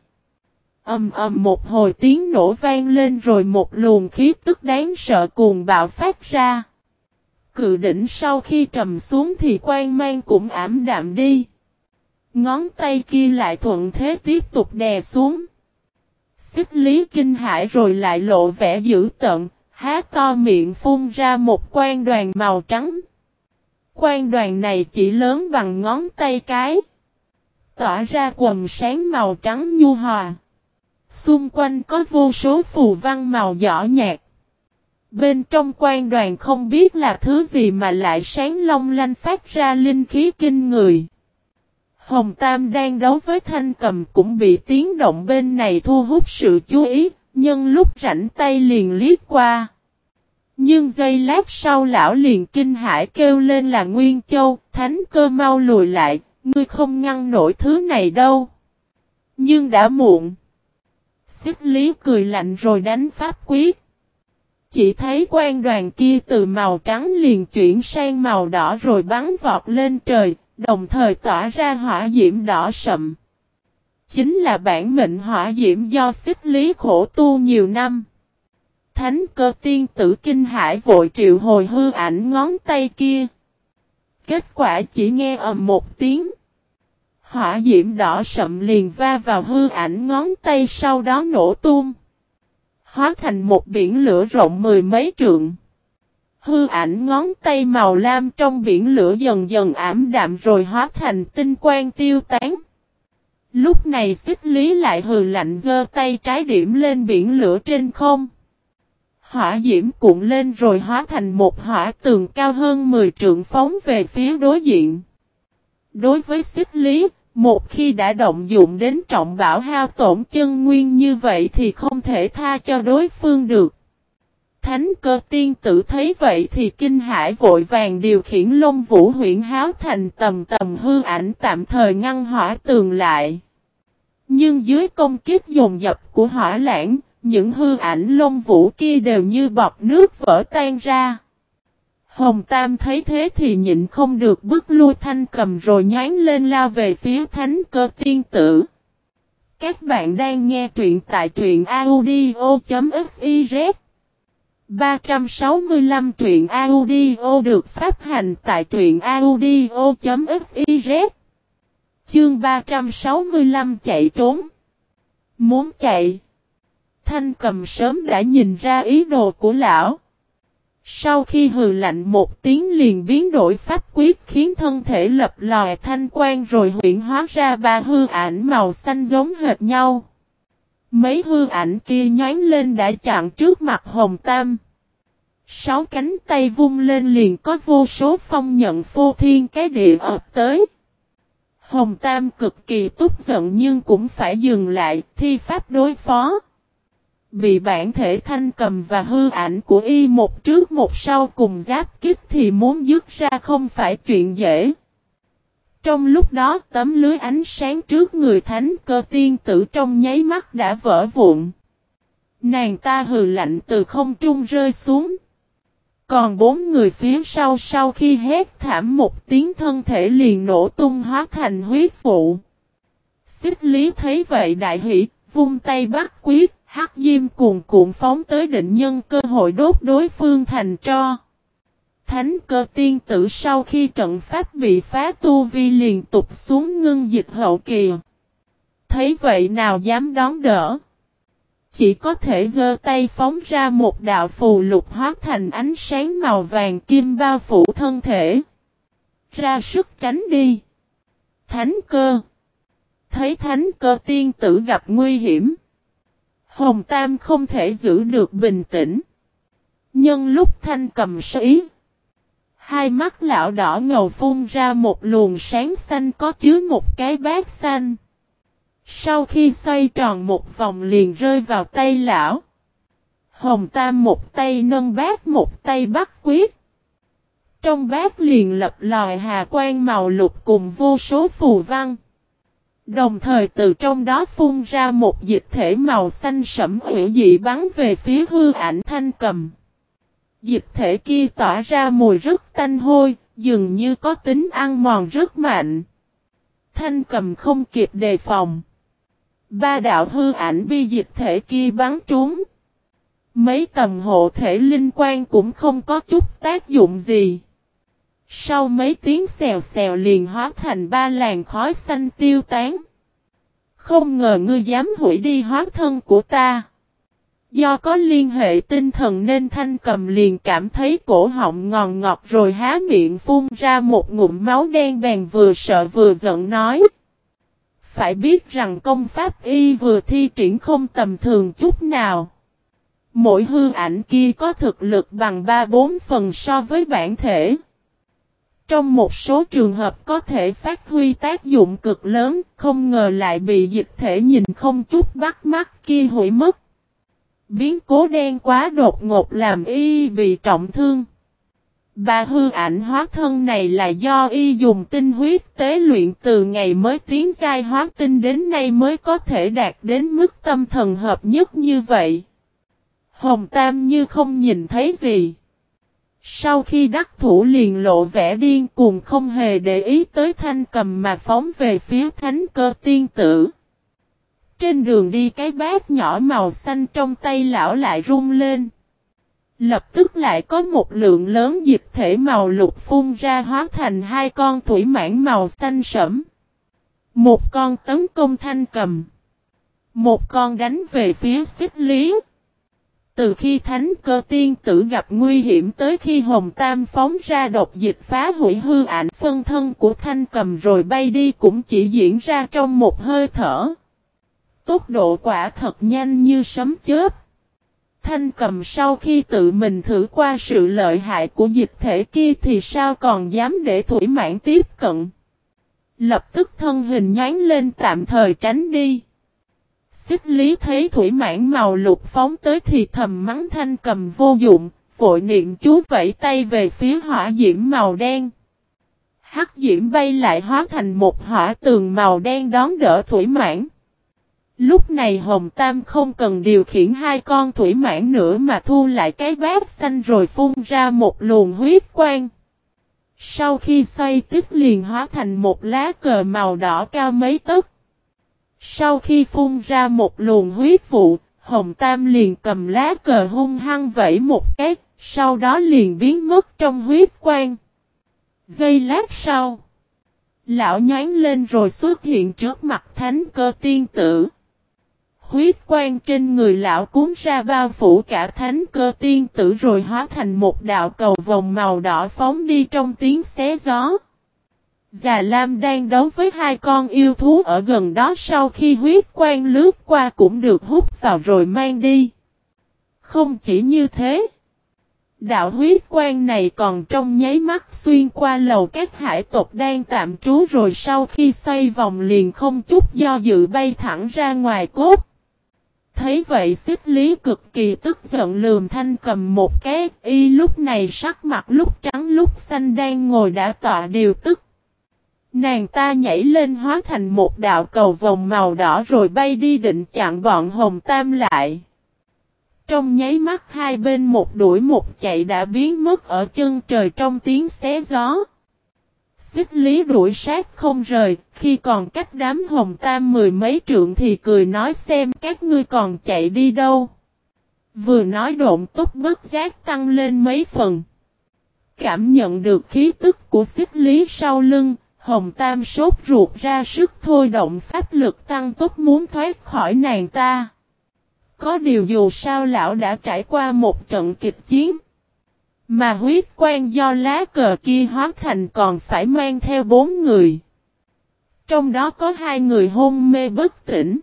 Một hồi tiếng nổ vang lên rồi một luồng khí tức đáng sợ cuồng bạo phát ra. Cự đỉnh sau khi trầm xuống thì quang mang cũng ảm đạm đi. Ngón tay kia lại thuận thế tiếp tục đè xuống. Xích Lý kinh hãi rồi lại lộ vẻ dữ tợn, há to miệng phun ra một quang đoàn màu trắng. Quang đoàn này chỉ lớn bằng ngón tay cái. Tỏa ra quầng sáng màu trắng nhu hòa. Xung quanh có vô số phù văn màu đỏ nhạt. Bên trong quang đoàn không biết là thứ gì mà lại sáng long lanh phát ra linh khí kinh người. Hồng Tam đang đấu với Thanh Cầm cũng bị tiếng động bên này thu hút sự chú ý, nhân lúc rảnh tay liền liếc qua. Nhưng giây lát sau lão liền kinh hãi kêu lên là Nguyên Châu, Thánh Cơ mau lùi lại, ngươi không ngăn nổi thứ này đâu. Nhưng đã muộn. Xích Lý cười lạnh rồi đánh pháp quyết. Chỉ thấy quang đoàn kia từ màu trắng liền chuyển sang màu đỏ rồi bắn vọt lên trời, đồng thời tỏa ra hỏa diễm đỏ sậm. Chính là bản mệnh hỏa diễm do Xích Lý khổ tu nhiều năm. Thánh Cơ tiên tử kinh hãi vội triệu hồi hư ảnh ngón tay kia. Kết quả chỉ nghe ầm một tiếng. Hỏa diễm đỏ sậm liền va vào hư ảnh ngón tay sau đó nổ tung. Hóa thành một biển lửa rộng 10 mấy trượng. Hư ảnh ngón tay màu lam trong biển lửa dần dần ảm đạm rồi hóa thành tinh quang tiêu tán. Lúc này Xích Lý lại hừ lạnh giơ tay trái điểm lên biển lửa trên không. Hỏa diễm cuộn lên rồi hóa thành một hỏa tường cao hơn 10 trượng phóng về phía đối diện. Đối với Xích Lý, một khi đã động dụng đến trọng bảo hao tổn chân nguyên như vậy thì không thể tha cho đối phương được. Thánh Cơ tiên tử thấy vậy thì kinh hãi vội vàng điều khiển Long Vũ Huyễn Háo thành tầm tầm hư ảnh tạm thời ngăn hỏa tường lại. Nhưng dưới công kích dồn dập của hỏa lãng, những hư ảnh Long Vũ kia đều như bọt nước vỡ tan ra. Hồng Tam thấy thế thì nhịn không được bước lui Thanh Cầm rồi nhoáng lên lao về phía Thánh Cơ tiên tử. Các bạn đang nghe truyện tại truyện audio.fiz 365 truyện audio được phát hành tại truyện audio.fiz. Chương 365 chạy trốn. Muốn chạy. Thanh Cầm sớm đã nhìn ra ý đồ của lão. Sau khi hừ lạnh một tiếng liền biến đổi pháp quyết khiến thân thể lập lòe thanh quang rồi huyễn hóa ra ba hư ảnh màu xanh giống hệt nhau. Mấy hư ảnh kia nhoáng lên đã chặn trước mặt Hồng Tam. 6 cánh tay vung lên liền có vô số phong nhận phô thiên cái địa ập tới. Hồng Tam cực kỳ tức giận nhưng cũng phải dừng lại thi pháp đối phó. Bị bản thể Thanh Cầm và hư ảnh của y một trước một sau cùng giáp kích thì muốn dứt ra không phải chuyện dễ. Trong lúc đó tấm lưới ánh sáng trước người Thánh Cơ tiên tử trong nháy mắt đã vỡ vụn. Nàng ta hừ lạnh từ không trung rơi xuống. Còn 4 người phía sau khi hét thảm một tiếng thân thể liền nổ tung hóa thành huyết vụ. Xích Lý thấy vậy đại hỉ, vung tay bắt quyết, hắc diêm cuồn cuộn phóng tới định nhân cơ hội đốt đối phương thành tro. Thánh Cơ tiên tử sau khi trận pháp bị phá tu vi liền tụt xuống ngưng dịch hậu kỳ. Thấy vậy nào dám đón đỡ. Chỉ có thể giơ tay phóng ra một đạo phù lục hóa thành ánh sáng màu vàng kim bao phủ thân thể. Ra sức tránh đi. Thánh Cơ. Thấy Thánh Cơ tiên tử gặp nguy hiểm. Hồng Tam không thể giữ được bình tĩnh. Nhân lúc Thanh Cầm sĩ. Hai mắt lão đỏ ngầu phun ra một luồng sáng xanh có chứa một cái bát xanh. Sau khi xoay tròn một vòng liền rơi vào tay lão. Hồng Tam một tay nâng bát một tay bắt quyết. Trong bát liền lập lòi hà quang màu lục cùng vô số phù văn. Đồng thời từ trong đó phun ra một dịch thể màu xanh sẫm hữu dị bắn về phía hư ảnh Thanh Cầm. Dịch thể kia tỏa ra mùi rất tanh hôi, dường như có tính ăn mòn rất mạnh. Thanh Cầm không kịp đề phòng. 3 đạo hư ảnh bi dịch thể kia bắn trúng. Mấy tầm hộ thể linh quan cũng không có chút tác dụng gì. Sau mấy tiếng xèo xèo liền hóa thành 3 làn khói xanh tiêu tán. Không ngờ ngươi dám hủy đi hóa thân của ta. Do có liên hệ tinh thần nên Thanh Cầm liền cảm thấy cổ họng ngọt ngọt rồi há miệng phun ra một ngụm máu đen bèn vừa sợ vừa giận nói. Phải biết rằng công pháp y vừa thi triển không tầm thường chút nào. Mỗi hư ảnh kia có thực lực bằng 3-4 phần so với bản thể. Trong một số trường hợp có thể phát huy tác dụng cực lớn, không ngờ lại bị dịch thể nhìn không chút bắt mắt kia hủy mất. Biến cố đen quá đột ngột làm y bị trọng thương. 3 hư ảnh hóa thân này là do y dùng tinh huyết tế luyện từ ngày mới tiến giai hóa tinh đến nay mới có thể đạt đến mức tâm thần hợp nhất như vậy. Hồng Tam như không nhìn thấy gì. Sau khi đắc thủ liền lộ vẻ điên cuồng không hề để ý tới Thanh Cầm mà phóng về phía Thánh Cơ tiên tử. Trên đường đi cái bát nhỏ màu xanh trong tay lão lại rung lên. Lập tức lại có một lượng lớn dịch thể màu lục phun ra hóa thành 2 con thủy mãng màu xanh sẫm. Một con tấn công Thanh Cầm. Một con đánh về phía Xích Lý. Từ khi Thánh Cơ tiên tử gặp nguy hiểm tới khi Hồng Tam phóng ra độc dịch phá hủy hư ảnh phân thân của Thanh Cầm rồi bay đi cũng chỉ diễn ra trong một hơi thở. Tốc độ quả thật nhanh như sấm chớp. Thanh Cầm sau khi tự mình thử qua sự lợi hại của dịch thể kia thì sao còn dám để thủy mãng tiếp cận. Lập tức thân hình nhánh lên tạm thời tránh đi. Xích Lý thấy thủy mãng màu lục phóng tới thì thầm mắng Thanh Cầm vô dụng, vội niệm chú vẫy tay về phía hỏa diễm màu đen. Hắc diễm bay lại hóa thành một hỏa tường màu đen đón đỡ thủy mãng. Lúc này Hồng Tam không cần điều khiển hai con thủy mãng nữa mà thu lại cái bát xanh rồi phun ra một luồng huyết quang. Sau khi xoay tiếp liền hóa thành một lá cờ màu đỏ cao mấy tấc. Sau khi phun ra một luồng huyết vụ, Hồng Tam liền cầm lá cờ hung hăng vẫy một cái, sau đó liền biến mất trong huyết quang. Giây lát sau, lão nhoáng lên rồi xuất hiện trước mặt Thánh Cơ Tiên Tử. Huyết quang trên người lão cuốn ra bao phủ cả Thánh Cơ Tiên Tử rồi hóa thành một đạo cầu vồng màu đỏ phóng đi trong tiếng xé gió. Già Lam đang đấu với hai con yêu thú ở gần đó, sau khi huyết quang lướt qua cũng được hút vào rồi mang đi. Không chỉ như thế, đạo huyết quang này còn trong nháy mắt xuyên qua lầu các hải tộc đang tạm trú rồi sau khi xoay vòng liền không chút do dự bay thẳng ra ngoài cốt. Thấy vậy Xích Lý cực kỳ tức giận lườm Thanh Cầm một cái, y lúc này sắc mặt lúc trắng lúc xanh đang ngồi đã tọa điều tức. Nàng ta nhảy lên hóa thành một đạo cầu vồng màu đỏ rồi bay đi định chặn bọn Hồng Tam lại. Trong nháy mắt hai bên một đuổi một chạy đã biến mất ở chân trời trong tiếng xé gió. Xích Lý đuổi sát không rời, khi còn cách đám Hồng Tam mười mấy trượng thì cười nói xem các ngươi còn chạy đi đâu. Vừa nói độn tốc bất giác tăng lên mấy phần. Cảm nhận được khí tức của Xích Lý sau lưng, Hồng Tam sốt ruột ra sức thôi động pháp lực tăng tốc muốn thoát khỏi nàng ta. Có điều dù sao lão đã trải qua một trận kịch chiến. Mà huyết quang do lá cờ kia hóa thành còn phải mang theo 4 người. Trong đó có 2 người hôn mê bất tỉnh.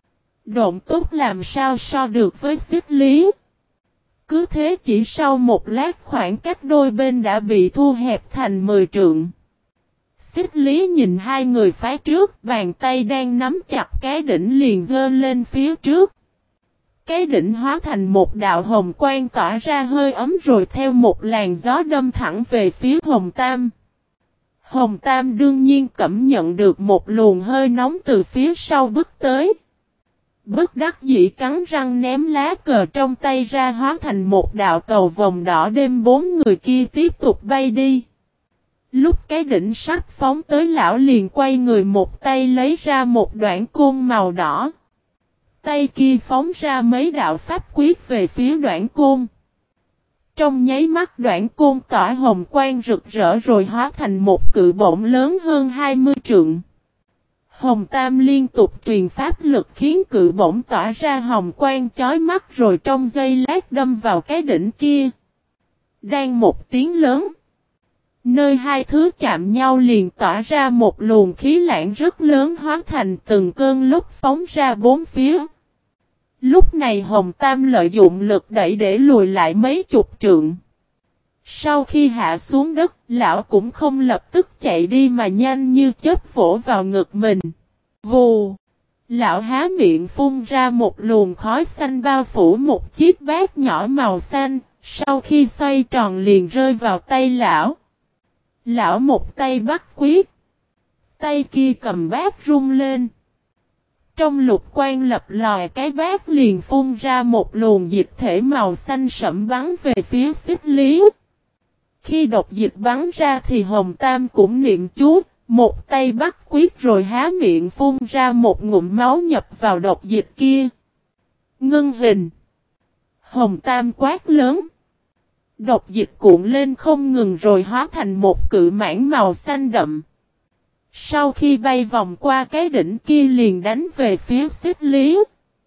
Độn túc làm sao so được với Xích Lý. Cứ thế chỉ sau một lát khoảng cách đôi bên đã bị thu hẹp thành 10 trượng. Xích Lý nhìn hai người phái trước, bàn tay đang nắm chặt cái đỉnh liền giơ lên phía trước. Cái đỉnh hóa thành một đạo hồng quang tỏa ra hơi ấm rồi theo một làn gió đâm thẳng về phía Hồng Tam. Hồng Tam đương nhiên cảm nhận được một luồng hơi nóng từ phía sau bước tới. Bất đắc dĩ cắn răng ném lá cờ trong tay ra hóa thành một đạo cầu vồng đỏ đem 4 người kia tiếp tục bay đi. Lúc cái đỉnh sắp phóng tới lão liền quay người một tay lấy ra một đoạn côn màu đỏ. Tay kia phóng ra mấy đạo pháp quyết về phía đoạn côn. Trong nháy mắt đoạn côn tỏa hồng quang rực rỡ rồi hóa thành một cự bổng lớn hơn 20 trượng. Hồng Tam liên tục truyền pháp lực khiến cự bổng tỏa ra hồng quang chói mắt rồi trong giây lát đâm vào cái đỉnh kia. Đang một tiếng lớn. Nơi hai thứ chạm nhau liền tỏa ra một luồng khí lãng rất lớn hóa thành từng cơn lốc phóng ra bốn phía. Lúc này Hồng Tam lợi dụng lực đẩy để lùi lại mấy chục trượng. Sau khi hạ xuống đất, lão cũng không lập tức chạy đi mà nhanh như chớp vỗ vào ngực mình. Vù! Lão há miệng phun ra một luồng khói xanh bao phủ một chiếc bát nhỏ màu xanh, sau khi xoay tròn liền rơi vào tay lão. Lão một tay bắt quyết. Tay kia cầm bát rung lên. Trong lục quang lập lòi cái bát liền phun ra một luồng dịch thể màu xanh sẫm bắn về phía Xích Lý. Khi độc dịch bắn ra thì Hồng Tam cũng niệm chú, một tay bắt quyết rồi há miệng phun ra một ngụm máu nhập vào độc dịch kia. Ngưng hình. Hồng Tam quát lớn. Độc dịch cuộn lên không ngừng rồi hóa thành một cự mãng màu xanh đậm. Sau khi bay vòng qua cái đỉnh kia liền đánh về phía Xích Lý.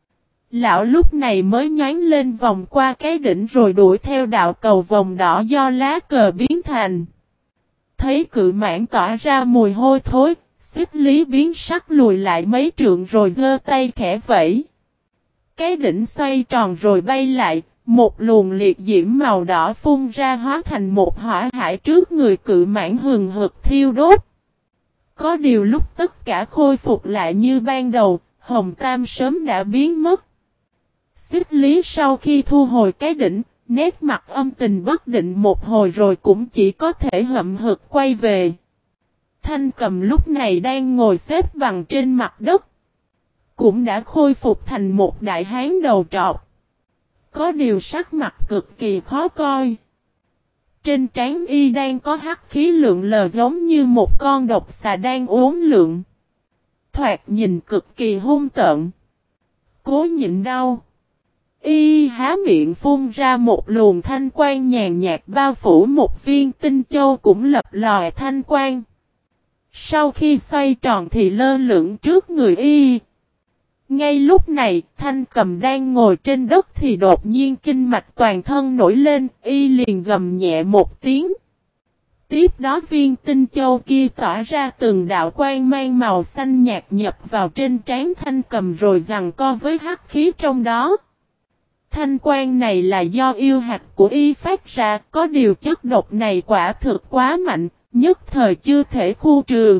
Lão lúc này mới nhoáng lên vòng qua cái đỉnh rồi đuổi theo đạo cầu vòng đỏ do lá cờ biến thành. Thấy cự mãng tỏa ra mùi hôi thối, Xích Lý biến sắc lùi lại mấy trượng rồi giơ tay khẽ vẫy. Cái đỉnh xoay tròn rồi bay lại, một luồng liệt diễm màu đỏ phun ra hóa thành một hỏa hải trước người cự mãng hừng hực thiêu đốt. Có điều lúc tất cả khôi phục lại như ban đầu, Hồng Tam sớm đã biến mất. Xích Lý sau khi thu hồi cái đỉnh, nét mặt âm tình bất định một hồi rồi cũng chỉ có thể hậm hực quay về. Thanh Cầm lúc này đang ngồi xếp bằng trên mặt đất. Cũng đã khôi phục thành một đại hán đầu trọc. Có điều sắc mặt cực kỳ khó coi. Trên trán y đang có hắc khí lượn lờ giống như một con độc xà đang uốn lượn. Thoạt nhìn cực kỳ hung tợn. Cố nhịn đau. Y há miệng phun ra một luồng thanh quang nhàn nhạt bao phủ một viên tinh châu cũng lập lòi thanh quang. Sau khi xoay tròn thì lơ lửng trước người y. Ngay lúc này, Thanh Cầm đang ngồi trên đất thì đột nhiên kinh mạch toàn thân nổi lên, y liền gầm nhẹ một tiếng. Tiếp đó viên tinh châu kia tỏa ra từng đạo quang mang màu xanh nhạt nhập vào trên trán Thanh Cầm rồi giằng co với hắc khí trong đó. Thanh quang này là do yêu hạt của y phát ra, có điều chất độc này quả thực quá mạnh, nhất thời chưa thể khu trừ.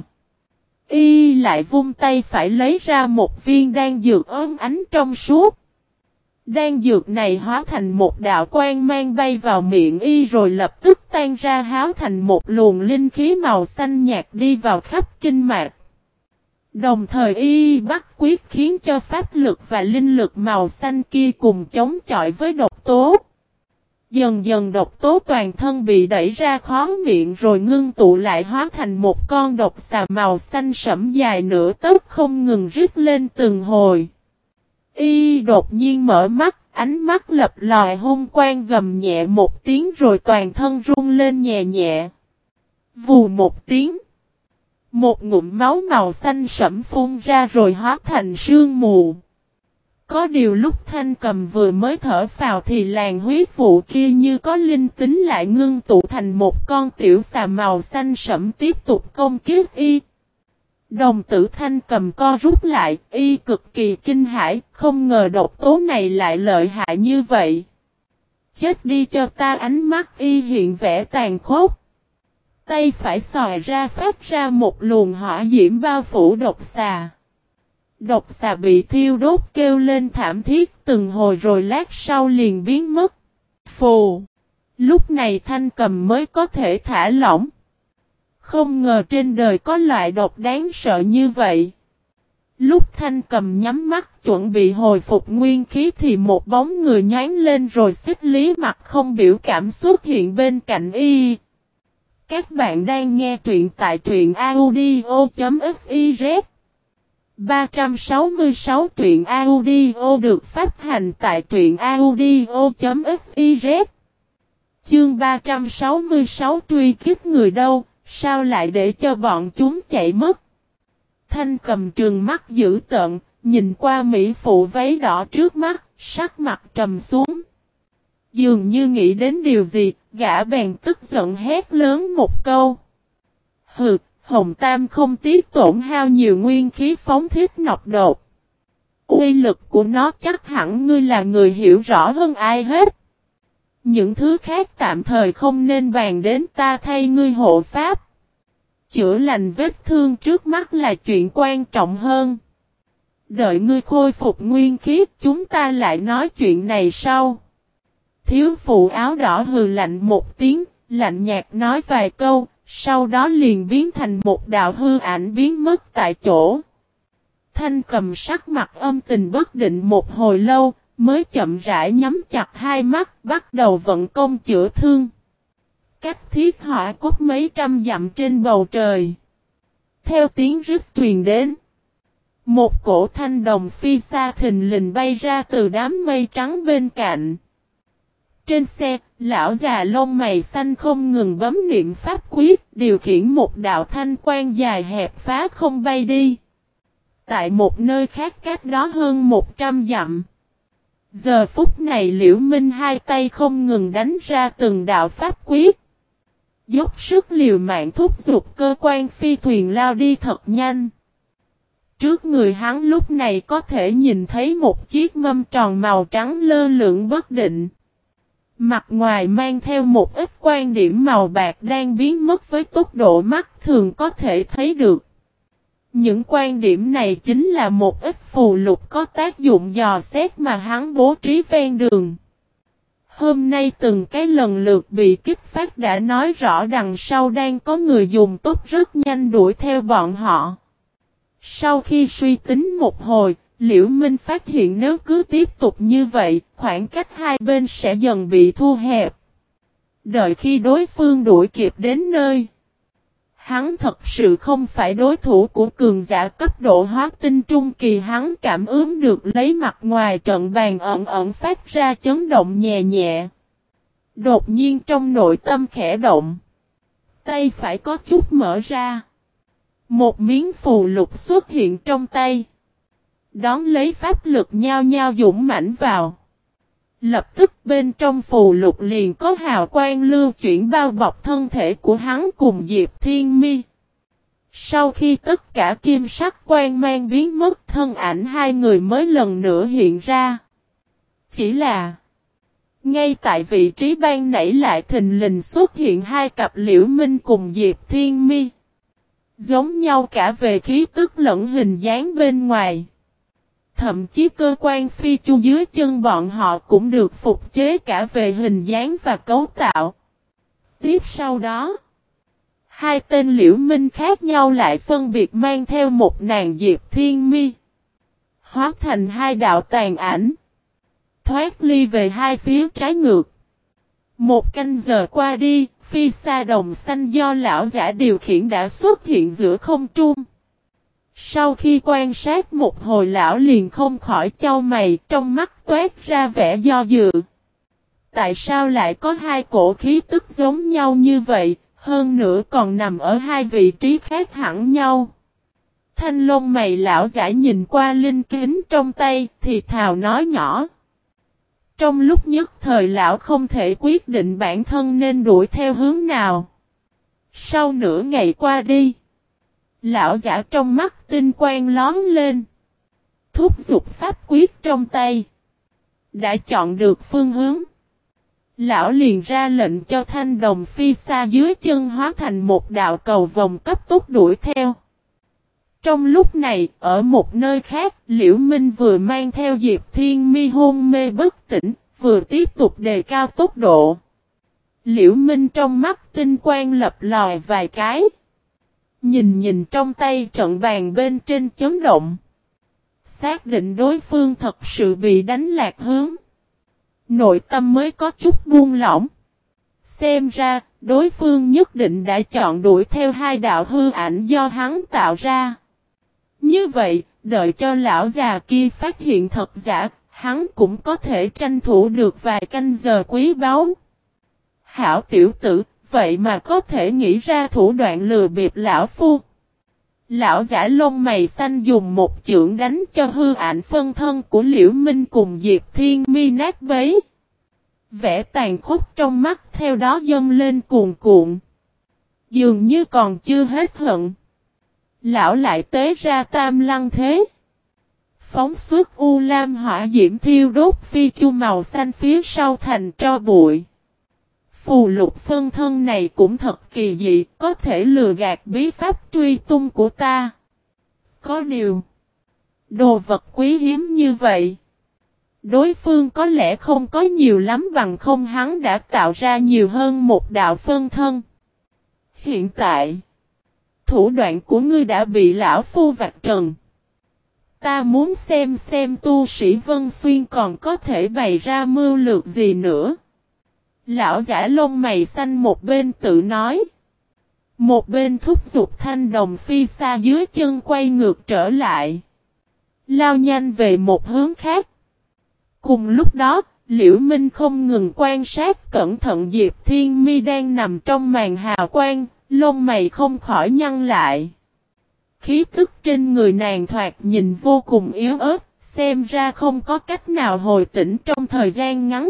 Y lại vung tay phải lấy ra một viên đan dược óng ánh trong suốt. Đan dược này hóa thành một đạo quang mang bay vào miệng y rồi lập tức tan ra háo thành một luồng linh khí màu xanh nhạt đi vào khắp kinh mạch. Đồng thời y bắt quyết khiến cho pháp lực và linh lực màu xanh kia cùng chống chọi với độc tố. Dần dần độc tố toàn thân bị đẩy ra khó miệng rồi ngưng tụ lại hóa thành một con độc xà màu xanh sẫm dài nửa tấc không ngừng rít lên từng hồi. Y đột nhiên mở mắt, ánh mắt lập lòi hung quang gầm nhẹ một tiếng rồi toàn thân rung lên nhẹ nhẹ. Vù một tiếng. Một ngụm máu màu xanh sẫm phun ra rồi hóa thành sương mù. Có điều lúc Thanh Cầm vừa mới thở phào thì làn huyết vụ kia như có linh tính lại ngưng tụ thành một con tiểu xà màu xanh sẫm tiếp tục công kích y. Đồng tử Thanh Cầm co rút lại, y cực kỳ kinh hãi, không ngờ độc tố này lại lợi hại như vậy. Chết đi cho ta, ánh mắt y hiện vẻ tàn khốc. Tay phải xòi ra phát ra một luồng hỏa diễm bao phủ độc xà. Độc xà bị thiêu đốt kêu lên thảm thiết từng hồi rồi lát sau liền biến mất. Phù! Lúc này Thanh Cầm mới có thể thả lỏng. Không ngờ trên đời có loại độc đáng sợ như vậy. Lúc Thanh Cầm nhắm mắt chuẩn bị hồi phục nguyên khí thì một bóng người nhán lên rồi Xích Lý mặt không biểu cảm xuất hiện bên cạnh y. Các bạn đang nghe truyện tại truyện audio.fiz 366 truyện audio được phát hành tại truyện audio.fiz. Chương 366 truy kích người đâu, sao lại để cho bọn chúng chạy mất? Thanh Cầm trừng mắt dữ tợn, nhìn qua mỹ phụ váy đỏ trước mắt, sắc mặt trầm xuống. Dường như nghĩ đến điều gì, gã bèn tức giận hét lớn một câu. Hừ! Hồng Tam không tiếc tổn hao nhiều nguyên khí phóng thiết nọc độc. Uy lực của nó chắc hẳn ngươi là người hiểu rõ hơn ai hết. Những thứ khác tạm thời không nên bàn đến, ta thay ngươi hộ pháp. Chữa lành vết thương trước mắt là chuyện quan trọng hơn. Đợi ngươi khôi phục nguyên khí chúng ta lại nói chuyện này sau. Thiếu phụ áo đỏ hừ lạnh một tiếng, lạnh nhạt nói vài câu. Sau đó liền biến thành một đạo hư ảnh biến mất tại chỗ. Thanh Cầm sắc mặt âm tình bất định một hồi lâu, mới chậm rãi nhắm chặt hai mắt, bắt đầu vận công chữa thương. Cách thiết hỏa cốt mấy trăm dặm trên bầu trời. Theo tiếng rít truyền đến, một cổ thanh đồng phi xa thình lình bay ra từ đám mây trắng bên cạnh. Trên xe, lão già lông mày xanh không ngừng bấm niệm pháp quyết, điều khiển một đạo thanh quang dài hẹp phá không bay đi. Tại một nơi khác cách đó hơn 100 dặm. Giờ phút này Liễu Minh hai tay không ngừng đánh ra từng đạo pháp quyết. Dốc sức liều mạng thúc giục cơ quan phi thuyền lao đi thật nhanh. Trước người hắn lúc này có thể nhìn thấy một chiếc mâm tròn màu trắng lơ lửng bất định. Mặt ngoài mang theo một ít quan điểm màu bạc đang biến mất với tốc độ mắt thường có thể thấy được. Những quan điểm này chính là một ít phù lục có tác dụng dò xét mà hắn bố trí ven đường. Hôm nay từng cái lần lượt bị kích phát đã nói rõ đằng sau đang có người dùng tốt rất nhanh đuổi theo bọn họ. Sau khi suy tính một hồi, Liễu Minh phát hiện nếu cứ tiếp tục như vậy, khoảng cách hai bên sẽ dần bị thu hẹp. Đợi khi đối phương đuổi kịp đến nơi, hắn thật sự không phải đối thủ của cường giả cấp độ hóa tinh trung kỳ. Hắn cảm ứng được lấy mặt ngoài trận bàn ẩn ẩn phát ra chấn động nhẹ nhẹ. Đột nhiên trong nội tâm khẽ động. Tay phải có chút mở ra. Một miếng phù lục xuất hiện trong tay. Đón lấy pháp lực nhao nhao dũng mãnh vào. Lập tức bên trong phù lục liền có hào quang lưu chuyển bao bọc thân thể của hắn cùng Diệp Thiên Mi. Sau khi tất cả kim sắc quang mang biến mất, thân ảnh hai người mới lần nữa hiện ra. Chỉ là ngay tại vị trí ban nãy lại thình lình xuất hiện hai cặp Liễu Minh cùng Diệp Thiên Mi. Giống nhau cả về khí tức lẫn hình dáng bên ngoài. Thậm chí cơ quan phi chu dưới chân bọn họ cũng được phục chế cả về hình dáng và cấu tạo. Tiếp sau đó, hai tên Liễu Minh khác nhau lại phân biệt mang theo một nàng Diệp Thiên Mi. Hóa thành hai đạo tàn ảnh. Thoát ly về hai phía trái ngược. Một canh giờ qua đi, phi sa đồng xanh do lão giả điều khiển đã xuất hiện giữa không trung. Sau khi quan sát một hồi lão liền không khỏi chau mày, trong mắt toát ra vẻ do dự. Tại sao lại có hai cổ khí tức giống nhau như vậy, hơn nữa còn nằm ở hai vị trí khác hẳn nhau? Thanh lông mày lão giả nhìn qua linh kính trong tay, thì thào nói nhỏ. Trong lúc nhất thời lão không thể quyết định bản thân nên đuổi theo hướng nào. Sau nửa ngày qua đi, lão giả trong mắt tinh quang lóm lên. Thúc giục pháp quyết trong tay. Đã chọn được phương hướng. Lão liền ra lệnh cho thanh đồng phi xa dưới chân hóa thành một đạo cầu vòng cấp tốc đuổi theo. Trong lúc này, ở một nơi khác, Liễu Minh vừa mang theo Diệp Thiên Mi hôn mê bất tỉnh, vừa tiếp tục đề cao tốc độ. Liễu Minh trong mắt tinh quang lập lòi vài cái. Nhìn trong tay trận bàn bên trên chấn động. Xác định đối phương thật sự bị đánh lạc hướng. Nội tâm mới có chút buông lỏng. Xem ra, đối phương nhất định đã chọn đuổi theo hai đạo hư ảnh do hắn tạo ra. Như vậy, đợi cho lão già kia phát hiện thật giả, hắn cũng có thể tranh thủ được vài canh giờ quý báu. Hảo tiểu tử, vậy mà có thể nghĩ ra thủ đoạn lừa bịp lão phu. Lão giả lông mày xanh dùng một chưởng đánh cho hư ảnh phân thân của Liễu Minh cùng Diệp Thiên Mi nát bấy. Vẻ tàn khốc trong mắt theo đó dâng lên cuồn cuộn. Dường như còn chưa hết hận. Lão lại tế ra tam lăng thế. Phóng xuất u lam hỏa diễm thiêu đốt phi chu màu xanh phía sau thành tro bụi. Phù lục phân thân này cũng thật kỳ dị, có thể lừa gạt bí pháp truy tung của ta. Có điều, đồ vật quý hiếm như vậy, đối phương có lẽ không có nhiều lắm, bằng không hắn đã tạo ra nhiều hơn một đạo phân thân. Hiện tại, thủ đoạn của ngươi đã bị lão phu vạch trần. Ta muốn xem tu sĩ Vân Xuyên còn có thể bày ra mưu lược gì nữa. Lão giả lông mày xanh một bên tự nói. Một bên thúc giục thanh đồng phi xa dưới chân quay ngược trở lại. Lao nhanh về một hướng khác. Cùng lúc đó, Liễu Minh không ngừng quan sát cẩn thận Diệp Thiên Mi đang nằm trong màn hào quang, lông mày không khỏi nhăn lại. Khí tức trên người nàng thoạt nhìn vô cùng yếu ớt, xem ra không có cách nào hồi tỉnh trong thời gian ngắn.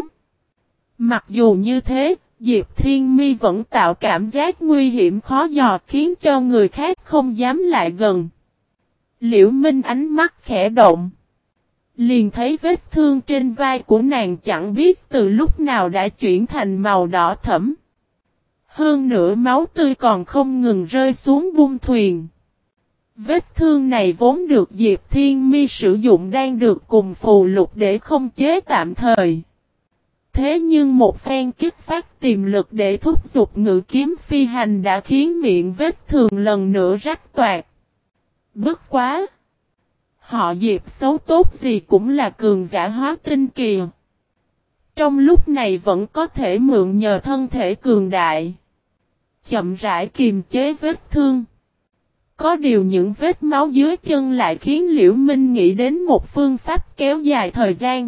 Mặc dù như thế, Diệp Thiên Mi vẫn tạo cảm giác nguy hiểm khó dò khiến cho người khác không dám lại gần. Liễu Minh ánh mắt khẽ động. Liền thấy vết thương trên vai của nàng chẳng biết từ lúc nào đã chuyển thành màu đỏ thẫm. Hơn nữa máu tươi còn không ngừng rơi xuống bung thuyền. Vết thương này vốn được Diệp Thiên Mi sử dụng đang được cùng phù lục để không chế tạm thời. Thế nhưng một phen kích phát tiềm lực để thúc giục ngự kiếm phi hành đã khiến miệng vết thương lần nữa rách toạc. Bất quá! Họ Diệp xấu tốt gì cũng là cường giả hóa tinh kỳ. Trong lúc này vẫn có thể mượn nhờ thân thể cường đại. Chậm rãi kiềm chế vết thương. Có điều những vết máu dưới chân lại khiến Liễu Minh nghĩ đến một phương pháp kéo dài thời gian.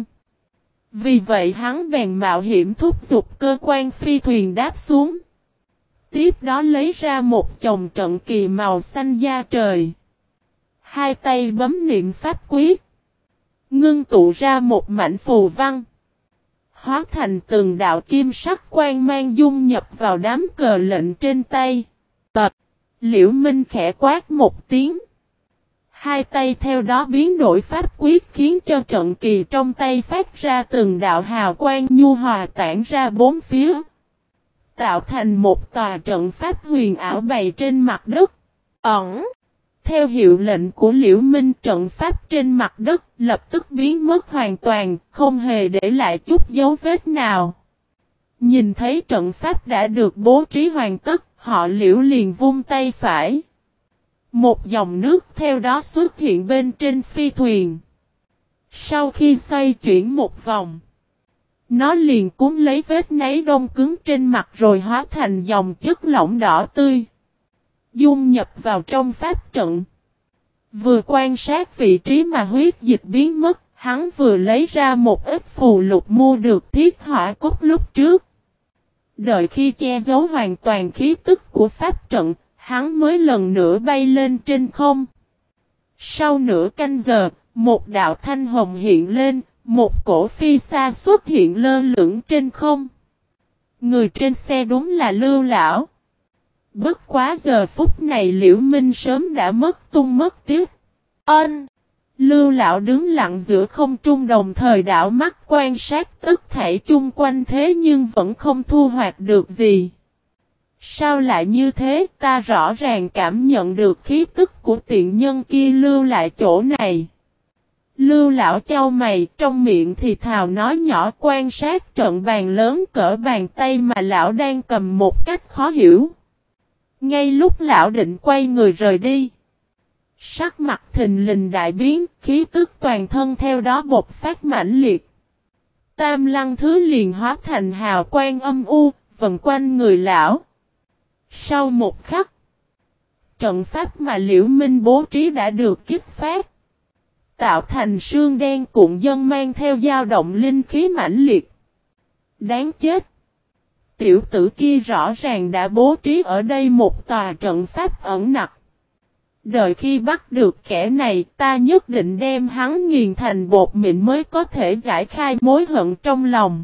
Vì vậy hắn bèn mạo hiểm thúc giục cơ quan phi thuyền đáp xuống. Tiếp đó lấy ra một chồng trận kỳ màu xanh da trời. Hai tay bấm niệm pháp quyết. Ngưng tụ ra một mảnh phù văn. Hóa thành từng đạo kim sắc quang mang dung nhập vào đám cờ lệnh trên tay. Tật. Liễu Minh khẽ quát một tiếng. Hai tay theo đó biến đổi pháp quyết khiến cho trận kỳ trong tay phát ra từng đạo hào quang nhu hòa tản ra bốn phía. Tạo thành một tòa trận pháp huyền ảo bày trên mặt đất. Ẩn. Theo hiệu lệnh của Liễu Minh, trận pháp trên mặt đất lập tức biến mất hoàn toàn, không hề để lại chút dấu vết nào. Nhìn thấy trận pháp đã được bố trí hoàn tất, họ Liễu liền vung tay phải. Một dòng nước theo đó xuất hiện bên trên phi thuyền. Sau khi xoay chuyển một vòng, nó liền cuốn lấy vết náy đông cứng trên mặt rồi hóa thành dòng chất lỏng đỏ tươi. Dung nhập vào trong pháp trận. Vừa quan sát vị trí mà huyết dịch biến mất, hắn vừa lấy ra một ít phù lục mua được thiết hỏa cốt lúc trước. Đợi khi che giấu hoàn toàn khí tức của pháp trận, hắn mới lần nữa bay lên trên không. Sau nửa canh giờ, một đạo thanh hồng hiện lên, một cổ phi xa xuất hiện lơ lửng trên không. Người trên xe đúng là Lưu lão. Bất quá giờ phút này Liễu Minh sớm đã mất tung mất tiếc. Lưu lão đứng lặng giữa không trung đồng thời đảo mắt quan sát tất thảy chung quanh thế nhưng vẫn không thu hoạch được gì. Sao lại như thế, ta rõ ràng cảm nhận được khí tức của tiện nhân kia lưu lại chỗ này. Lưu lão chau mày, trong miệng thì thào nói nhỏ quan sát trận bàn lớn cỡ bàn tay mà lão đang cầm một cách khó hiểu. Ngay lúc lão định quay người rời đi, sắc mặt thình lình đại biến, khí tức toàn thân theo đó bộc phát mãnh liệt. Tam lăng thứ liền hóa thành hào quang âm u, vần quanh người lão. Sau một khắc, trận pháp mà Liễu Minh bố trí đã được kích phát. Tạo thành sương đen cuộn dân mang theo dao động linh khí mãnh liệt. Đáng chết! Tiểu tử kia rõ ràng đã bố trí ở đây một tòa trận pháp ẩn nặc. Đợi khi bắt được kẻ này, ta nhất định đem hắn nghiền thành bột mịn mới có thể giải khai mối hận trong lòng.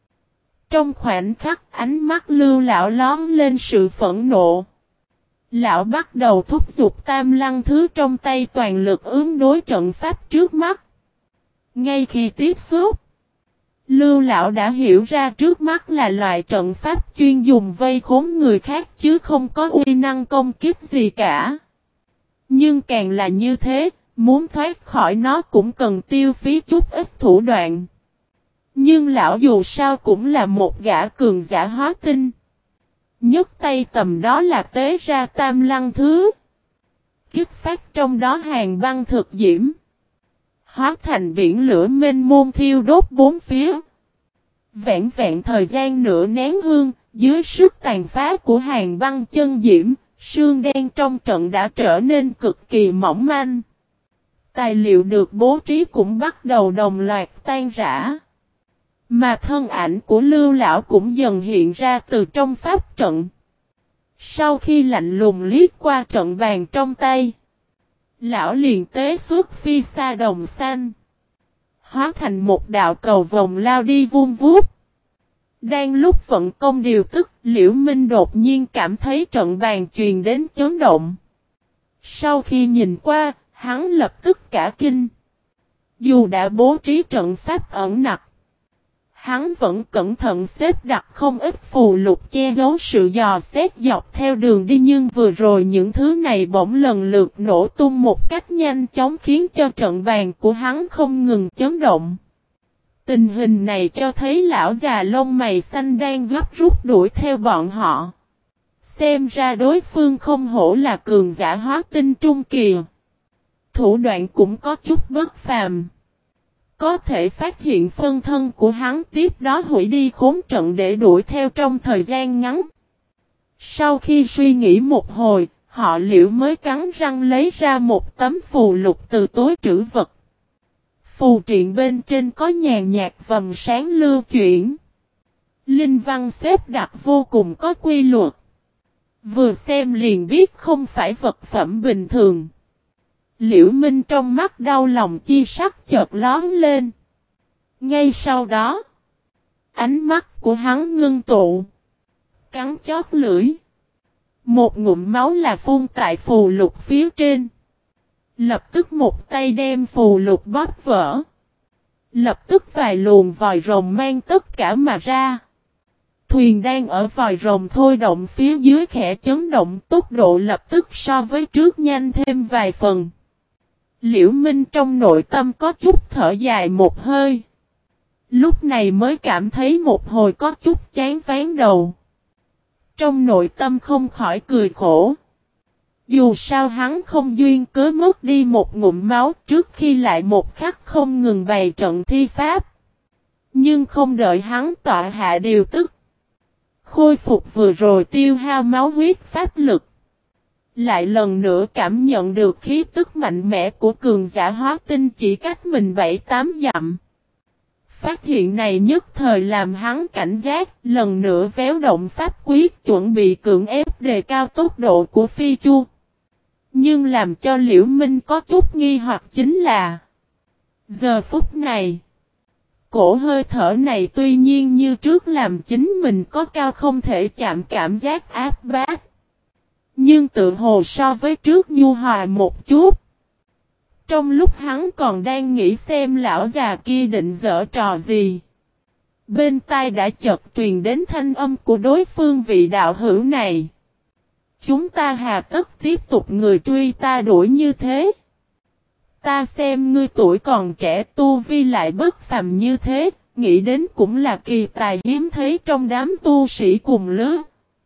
Trong khoảnh khắc, ánh mắt Lưu lão lóm lên sự phẫn nộ. Lão bắt đầu thúc giục tam lăng thứ trong tay toàn lực ứng đối trận pháp trước mắt. Ngay khi tiếp xúc, Lưu lão đã hiểu ra trước mắt là loại trận pháp chuyên dùng vây khốn người khác chứ không có uy năng công kích gì cả. Nhưng càng là như thế, muốn thoát khỏi nó cũng cần tiêu phí chút ít thủ đoạn. Nhưng lão dù sao cũng là một gã cường giả hóa tinh. Nhấc tay tầm đó là tế ra tam lăng thứ. Kích phát trong đó hàng băng thực diễm. Hóa thành biển lửa mênh mông thiêu đốt bốn phía. Vẹn vẹn thời gian nửa nén hương, dưới sức tàn phá của hàng băng chân diễm, sương đen trong trận đã trở nên cực kỳ mỏng manh. Tài liệu được bố trí cũng bắt đầu đồng loạt tan rã. Mà thân ảnh của Lưu lão cũng dần hiện ra từ trong pháp trận. Sau khi lạnh lùng liếc qua trận bàn trong tay, lão liền tế xuất phi sa đồng xanh. Hóa thành một đạo cầu vòng lao đi vuông vút. Đang lúc vận công điều tức, Liễu Minh đột nhiên cảm thấy trận bàn truyền đến chấn động. Sau khi nhìn qua, hắn lập tức cả kinh. Dù đã bố trí trận pháp ẩn nặc, Hắn vẫn cẩn thận xếp đặt không ít phù lục che giấu sự dò xét dọc theo đường đi, nhưng vừa rồi những thứ này bỗng lần lượt nổ tung một cách nhanh chóng khiến cho trận bàn của hắn không ngừng chấn động. Tình hình này cho thấy lão già lông mày xanh đang gấp rút đuổi theo bọn họ. Xem ra đối phương không hổ là cường giả hóa tinh trung kỳ. Thủ đoạn cũng có chút bất phàm. Có thể phát hiện phân thân của hắn, tiếp đó hủy đi khốn trận để đuổi theo trong thời gian ngắn. Sau khi suy nghĩ một hồi, họ Liễu mới cắn răng lấy ra một tấm phù lục từ túi trữ vật. Phù triện bên trên có nhàn nhạt vầng sáng lưu chuyển. Linh văn xếp đặt vô cùng có quy luật. Vừa xem liền biết không phải vật phẩm bình thường. Liễu Minh trong mắt đau lòng chi sắc chợt lóe lên. Ngay sau đó, ánh mắt của hắn ngưng tụ, cắn chót lưỡi. Một ngụm máu là phun tại phù lục phía trên. Lập tức một tay đem phù lục bóp vỡ. Lập tức vài luồng vòi rồng mang tất cả mà ra. Thuyền đang ở vòi rồng thôi động phía dưới khẽ chấn động, tốc độ lập tức so với trước nhanh thêm vài phần. Liễu Minh trong nội tâm có chút thở dài một hơi. Lúc này mới cảm thấy một hồi có chút chán ván đầu. Trong nội tâm không khỏi cười khổ. Dù sao hắn không duyên cớ mất đi một ngụm máu trước khi lại một khắc không ngừng bày trận thi pháp. Nhưng không đợi hắn tọa hạ điều tức. Khôi phục vừa rồi tiêu hao máu huyết pháp lực. Lại lần nữa cảm nhận được khí tức mạnh mẽ của cường giả hóa tinh chỉ cách mình 7-8 dặm. Phát hiện này nhất thời làm hắn cảnh giác, lần nữa véo động pháp quyết chuẩn bị cưỡng ép đề cao tốc độ của phi chu. Nhưng làm cho Liễu Minh có chút nghi hoặc chính là giờ phút này, cổ hơi thở này tuy nhiên như trước làm chính mình có cao không thể chạm cảm giác áp bách. Nhưng tự hồ so với trước nhu hòa một chút. Trong lúc hắn còn đang nghĩ xem lão già kia định giở trò gì, bên tai đã chợt truyền đến thanh âm của đối phương vị đạo hữu này. Chúng ta hà tất tiếp tục người truy ta đuổi như thế. Ta xem ngươi tuổi còn trẻ, tu vi lại bất phàm như thế, nghĩ đến cũng là kỳ tài hiếm thấy trong đám tu sĩ cùng lứa.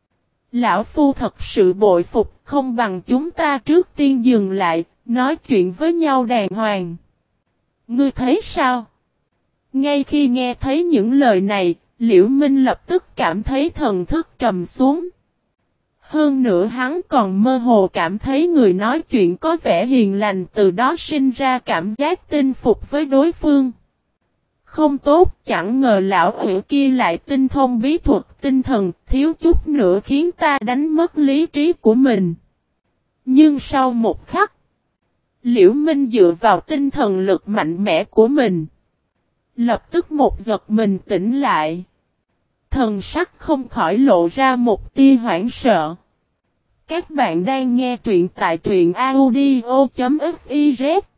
Lão Phu thật sự bội phục, không bằng chúng ta trước tiên dừng lại, nói chuyện với nhau đàng hoàng. Ngươi thấy sao? Ngay khi nghe thấy những lời này, Liễu Minh lập tức cảm thấy thần thức trầm xuống. Hơn nữa hắn còn mơ hồ cảm thấy người nói chuyện có vẻ hiền lành, từ đó sinh ra cảm giác tin phục với đối phương. Không tốt, chẳng ngờ lão hữu kia lại tinh thông bí thuật tinh thần, thiếu chút nữa khiến ta đánh mất lý trí của mình. Nhưng sau một khắc, Liễu Minh dựa vào tinh thần lực mạnh mẽ của mình, lập tức một giật mình tỉnh lại. Thần sắc không khỏi lộ ra một tia hoảng sợ. Các bạn đang nghe truyện tại truyện audio.fiz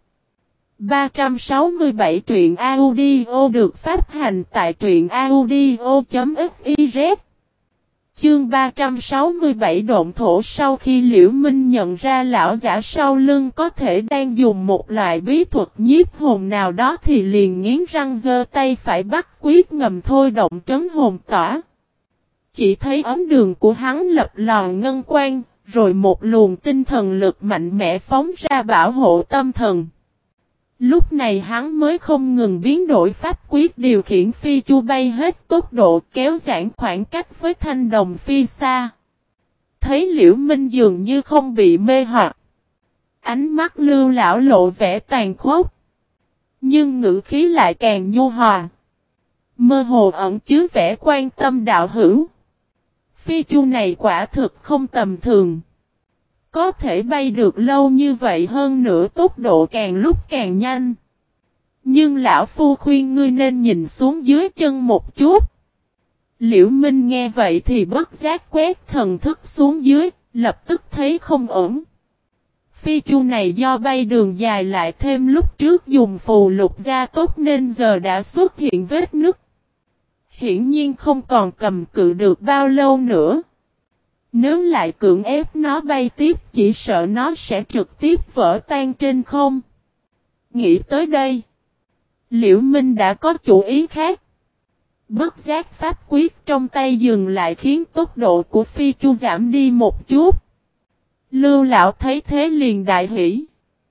367 truyện audio được phát hành tại truyện audio.fiz. Chương 367 độn thổ. Sau khi Liễu Minh nhận ra lão giả sau lưng có thể đang dùng một loại bí thuật nhiếp hồn nào đó thì liền nghiến răng giơ tay phải bắt quyết ngầm thôi động trấn hồn tỏa. Chỉ thấy ấm đường của hắn lập lò ngân quang, rồi một luồng tinh thần lực mạnh mẽ phóng ra bảo hộ tâm thần. Lúc này hắn mới không ngừng biến đổi pháp quyết điều khiển phi chu bay hết tốc độ kéo giãn khoảng cách với thanh đồng phi xa. Thấy Liễu Minh dường như không bị mê hoặc. Ánh mắt Lưu lão lộ vẻ tàn khốc. Nhưng ngữ khí lại càng nhu hòa. Mơ hồ ẩn chứa vẻ quan tâm đạo hữu. Phi chu này quả thực không tầm thường. Có thể bay được lâu như vậy, hơn nữa tốc độ càng lúc càng nhanh. Nhưng lão phu khuyên ngươi nên nhìn xuống dưới chân một chút. Liễu Minh nghe vậy thì bất giác quét thần thức xuống dưới, lập tức thấy không ổn. Phi chu này do bay đường dài lại thêm lúc trước dùng phù lục gia tốc nên giờ đã xuất hiện vết nứt. Hiển nhiên không còn cầm cự được bao lâu nữa. Nếu lại cưỡng ép nó bay tiếp chỉ sợ nó sẽ trực tiếp vỡ tan trên không. Nghĩ tới đây, Liễu Minh đã có chủ ý khác. Bất giác pháp quyết trong tay dừng lại khiến tốc độ của Phi Chu giảm đi một chút. Lưu lão thấy thế liền đại hỉ.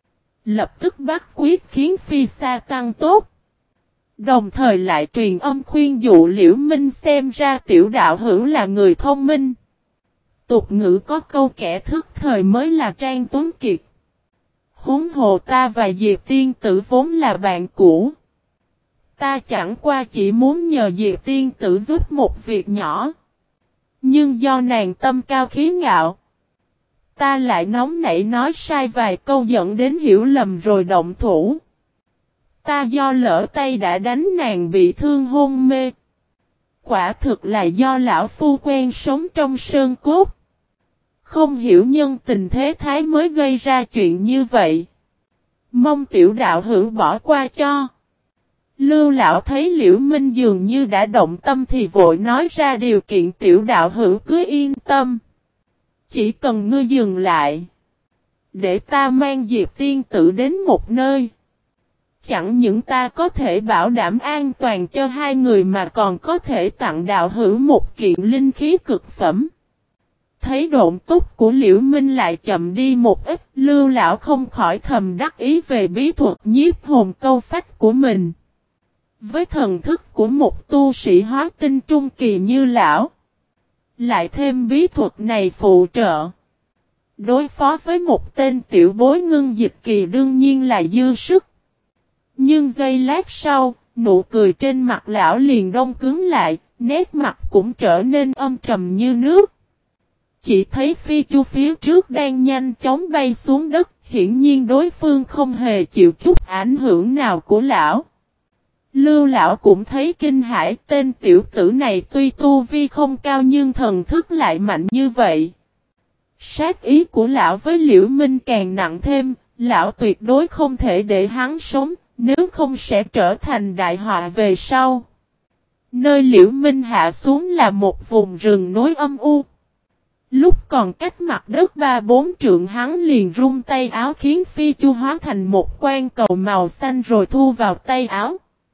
Lập tức bắt quyết khiến Phi Sa tăng tốt. Đồng thời lại truyền âm khuyên dụ Liễu Minh xem ra tiểu đạo hữu là người thông minh. Tục ngữ có câu kẻ thức thời mới là Trang Tuấn Kiệt. Huống hồ ta và Diệp Tiên Tử vốn là bạn cũ. Ta chẳng qua chỉ muốn nhờ Diệp Tiên Tử giúp một việc nhỏ. Nhưng do nàng tâm cao khí ngạo, ta lại nóng nảy nói sai vài câu dẫn đến hiểu lầm rồi động thủ. Ta do lỡ tay đã đánh nàng bị thương hôn mê. Quả thực là do lão phu quen sống trong sơn cốt. Không hiểu nhân tình thế thái mới gây ra chuyện như vậy. Mong tiểu đạo hữu bỏ qua cho. Lưu lão thấy Liễu Minh dường như đã động tâm thì vội nói ra điều kiện tiểu đạo hữu cứ yên tâm. Chỉ cần ngươi dừng lại. Để ta mang Diệp Tiên Tử đến một nơi. Chẳng những ta có thể bảo đảm an toàn cho hai người mà còn có thể tặng đạo hữu một kiện linh khí cực phẩm. Thấy độn túc của Liễu Minh lại chậm đi một ít, Lưu lão không khỏi thầm đắc ý về bí thuật nhiếp hồn câu phách của mình. Với thần thức của một tu sĩ hóa tinh trung kỳ như lão, lại thêm bí thuật này phụ trợ, đối phó với một tên tiểu bối ngưng dịch kỳ đương nhiên là dư sức. Nhưng giây lát sau, nụ cười trên mặt lão liền đông cứng lại, nét mặt cũng trở nên âm trầm như nước. Chỉ thấy Phi Chu phía trước đang nhanh chóng bay xuống đất, hiển nhiên đối phương không hề chịu chút ảnh hưởng nào của lão. Lưu lão cũng thấy kinh hãi, tên tiểu tử này tuy tu vi không cao nhưng thần thức lại mạnh như vậy. Sát ý của lão với Liễu Minh càng nặng thêm, lão tuyệt đối không thể để hắn sống, nếu không sẽ trở thành đại họa về sau. Nơi Liễu Minh hạ xuống là một vùng rừng núi âm u. Lúc còn cách mặt đất 3-4 trượng hắn liền rung tay áo khiến Phi Chu hóa thành một quan cầu màu xanh rồi thu vào tay áo.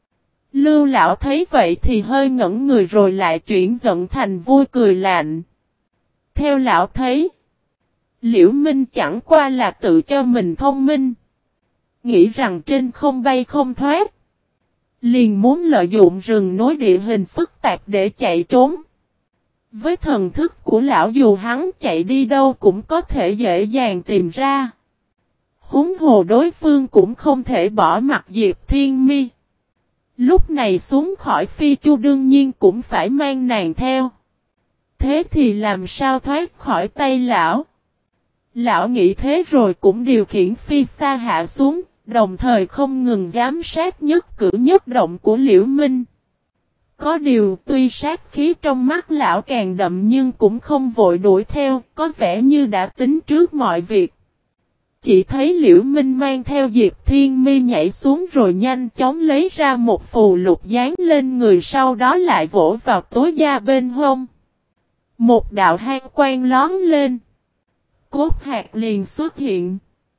Lưu lão thấy vậy thì hơi ngẩn người rồi lại chuyển giận thành vui cười lạnh. Theo lão thấy, Liễu Minh chẳng qua là tự cho mình thông minh. Nghĩ rằng trên không bay không thoát. Liền muốn lợi dụng rừng núi địa hình phức tạp để chạy trốn. Với thần thức của lão dù hắn chạy đi đâu cũng có thể dễ dàng tìm ra. Huống hồ đối phương cũng không thể bỏ mặc Diệp Thiên Mi. Lúc này xuống khỏi Phi Chu đương nhiên cũng phải mang nàng theo. Thế thì làm sao thoát khỏi tay lão? Lão nghĩ thế rồi cũng điều khiển Phi Sa hạ xuống, đồng thời không ngừng giám sát nhất cử nhất động của Liễu Minh. Có điều tuy sát khí trong mắt lão càng đậm nhưng cũng không vội đuổi theo, có vẻ như đã tính trước mọi việc. Chỉ thấy Liễu Minh mang theo Diệp Thiên Mi nhảy xuống rồi nhanh chóng lấy ra một phù lục dán lên người, sau đó lại vỗ vào tối da bên hông. Một đạo hàn quang lón lên. Cốt hạt liền xuất hiện.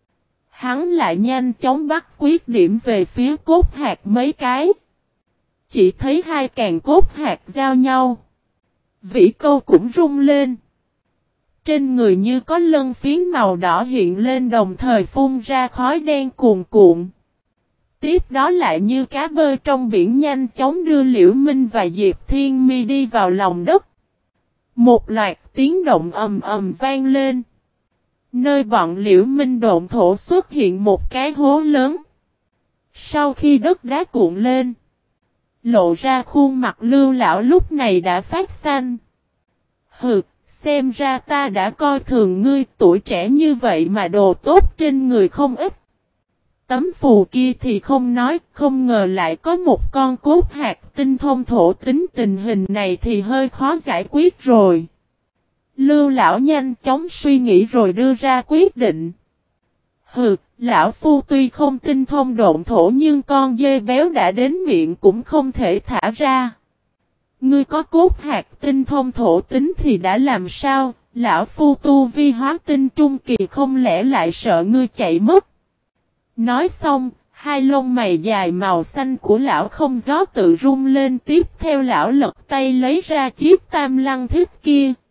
Hắn lại nhanh chóng bắt quyết điểm về phía cốt hạt mấy cái. Chỉ thấy hai càng cốt hạt giao nhau. Vĩ câu cũng rung lên. Trên người như có lân phiến màu đỏ hiện lên đồng thời phun ra khói đen cuồn cuộn. Tiếp đó lại như cá bơi trong biển nhanh chóng đưa Liễu Minh và Diệp Thiên Mi đi vào lòng đất. Một loạt tiếng động ầm ầm vang lên. Nơi bọn Liễu Minh độn thổ xuất hiện một cái hố lớn. Sau khi đất đá cuộn lên, lộ ra khuôn mặt Lưu lão lúc này đã phát xanh. Hừ, xem ra ta đã coi thường ngươi, tuổi trẻ như vậy mà đồ tốt trên người không ít. Tấm phù kia thì không nói, không ngờ lại có một con cốt hạt tinh thông thổ tính, tình hình này thì hơi khó giải quyết rồi. Lưu lão nhanh chóng suy nghĩ rồi đưa ra quyết định. Hừ, lão phu tuy không tinh thông độn thổ nhưng con dê béo đã đến miệng cũng không thể thả ra. Ngươi có cốt hạt tinh thông thổ tính thì đã làm sao, lão phu tu vi hóa tinh trung kỳ không lẽ lại sợ ngươi chạy mất. Nói xong, hai lông mày dài màu xanh của lão không gió tự rung lên tiếp theo lão lật tay lấy ra chiếc tam lăng thiết kia.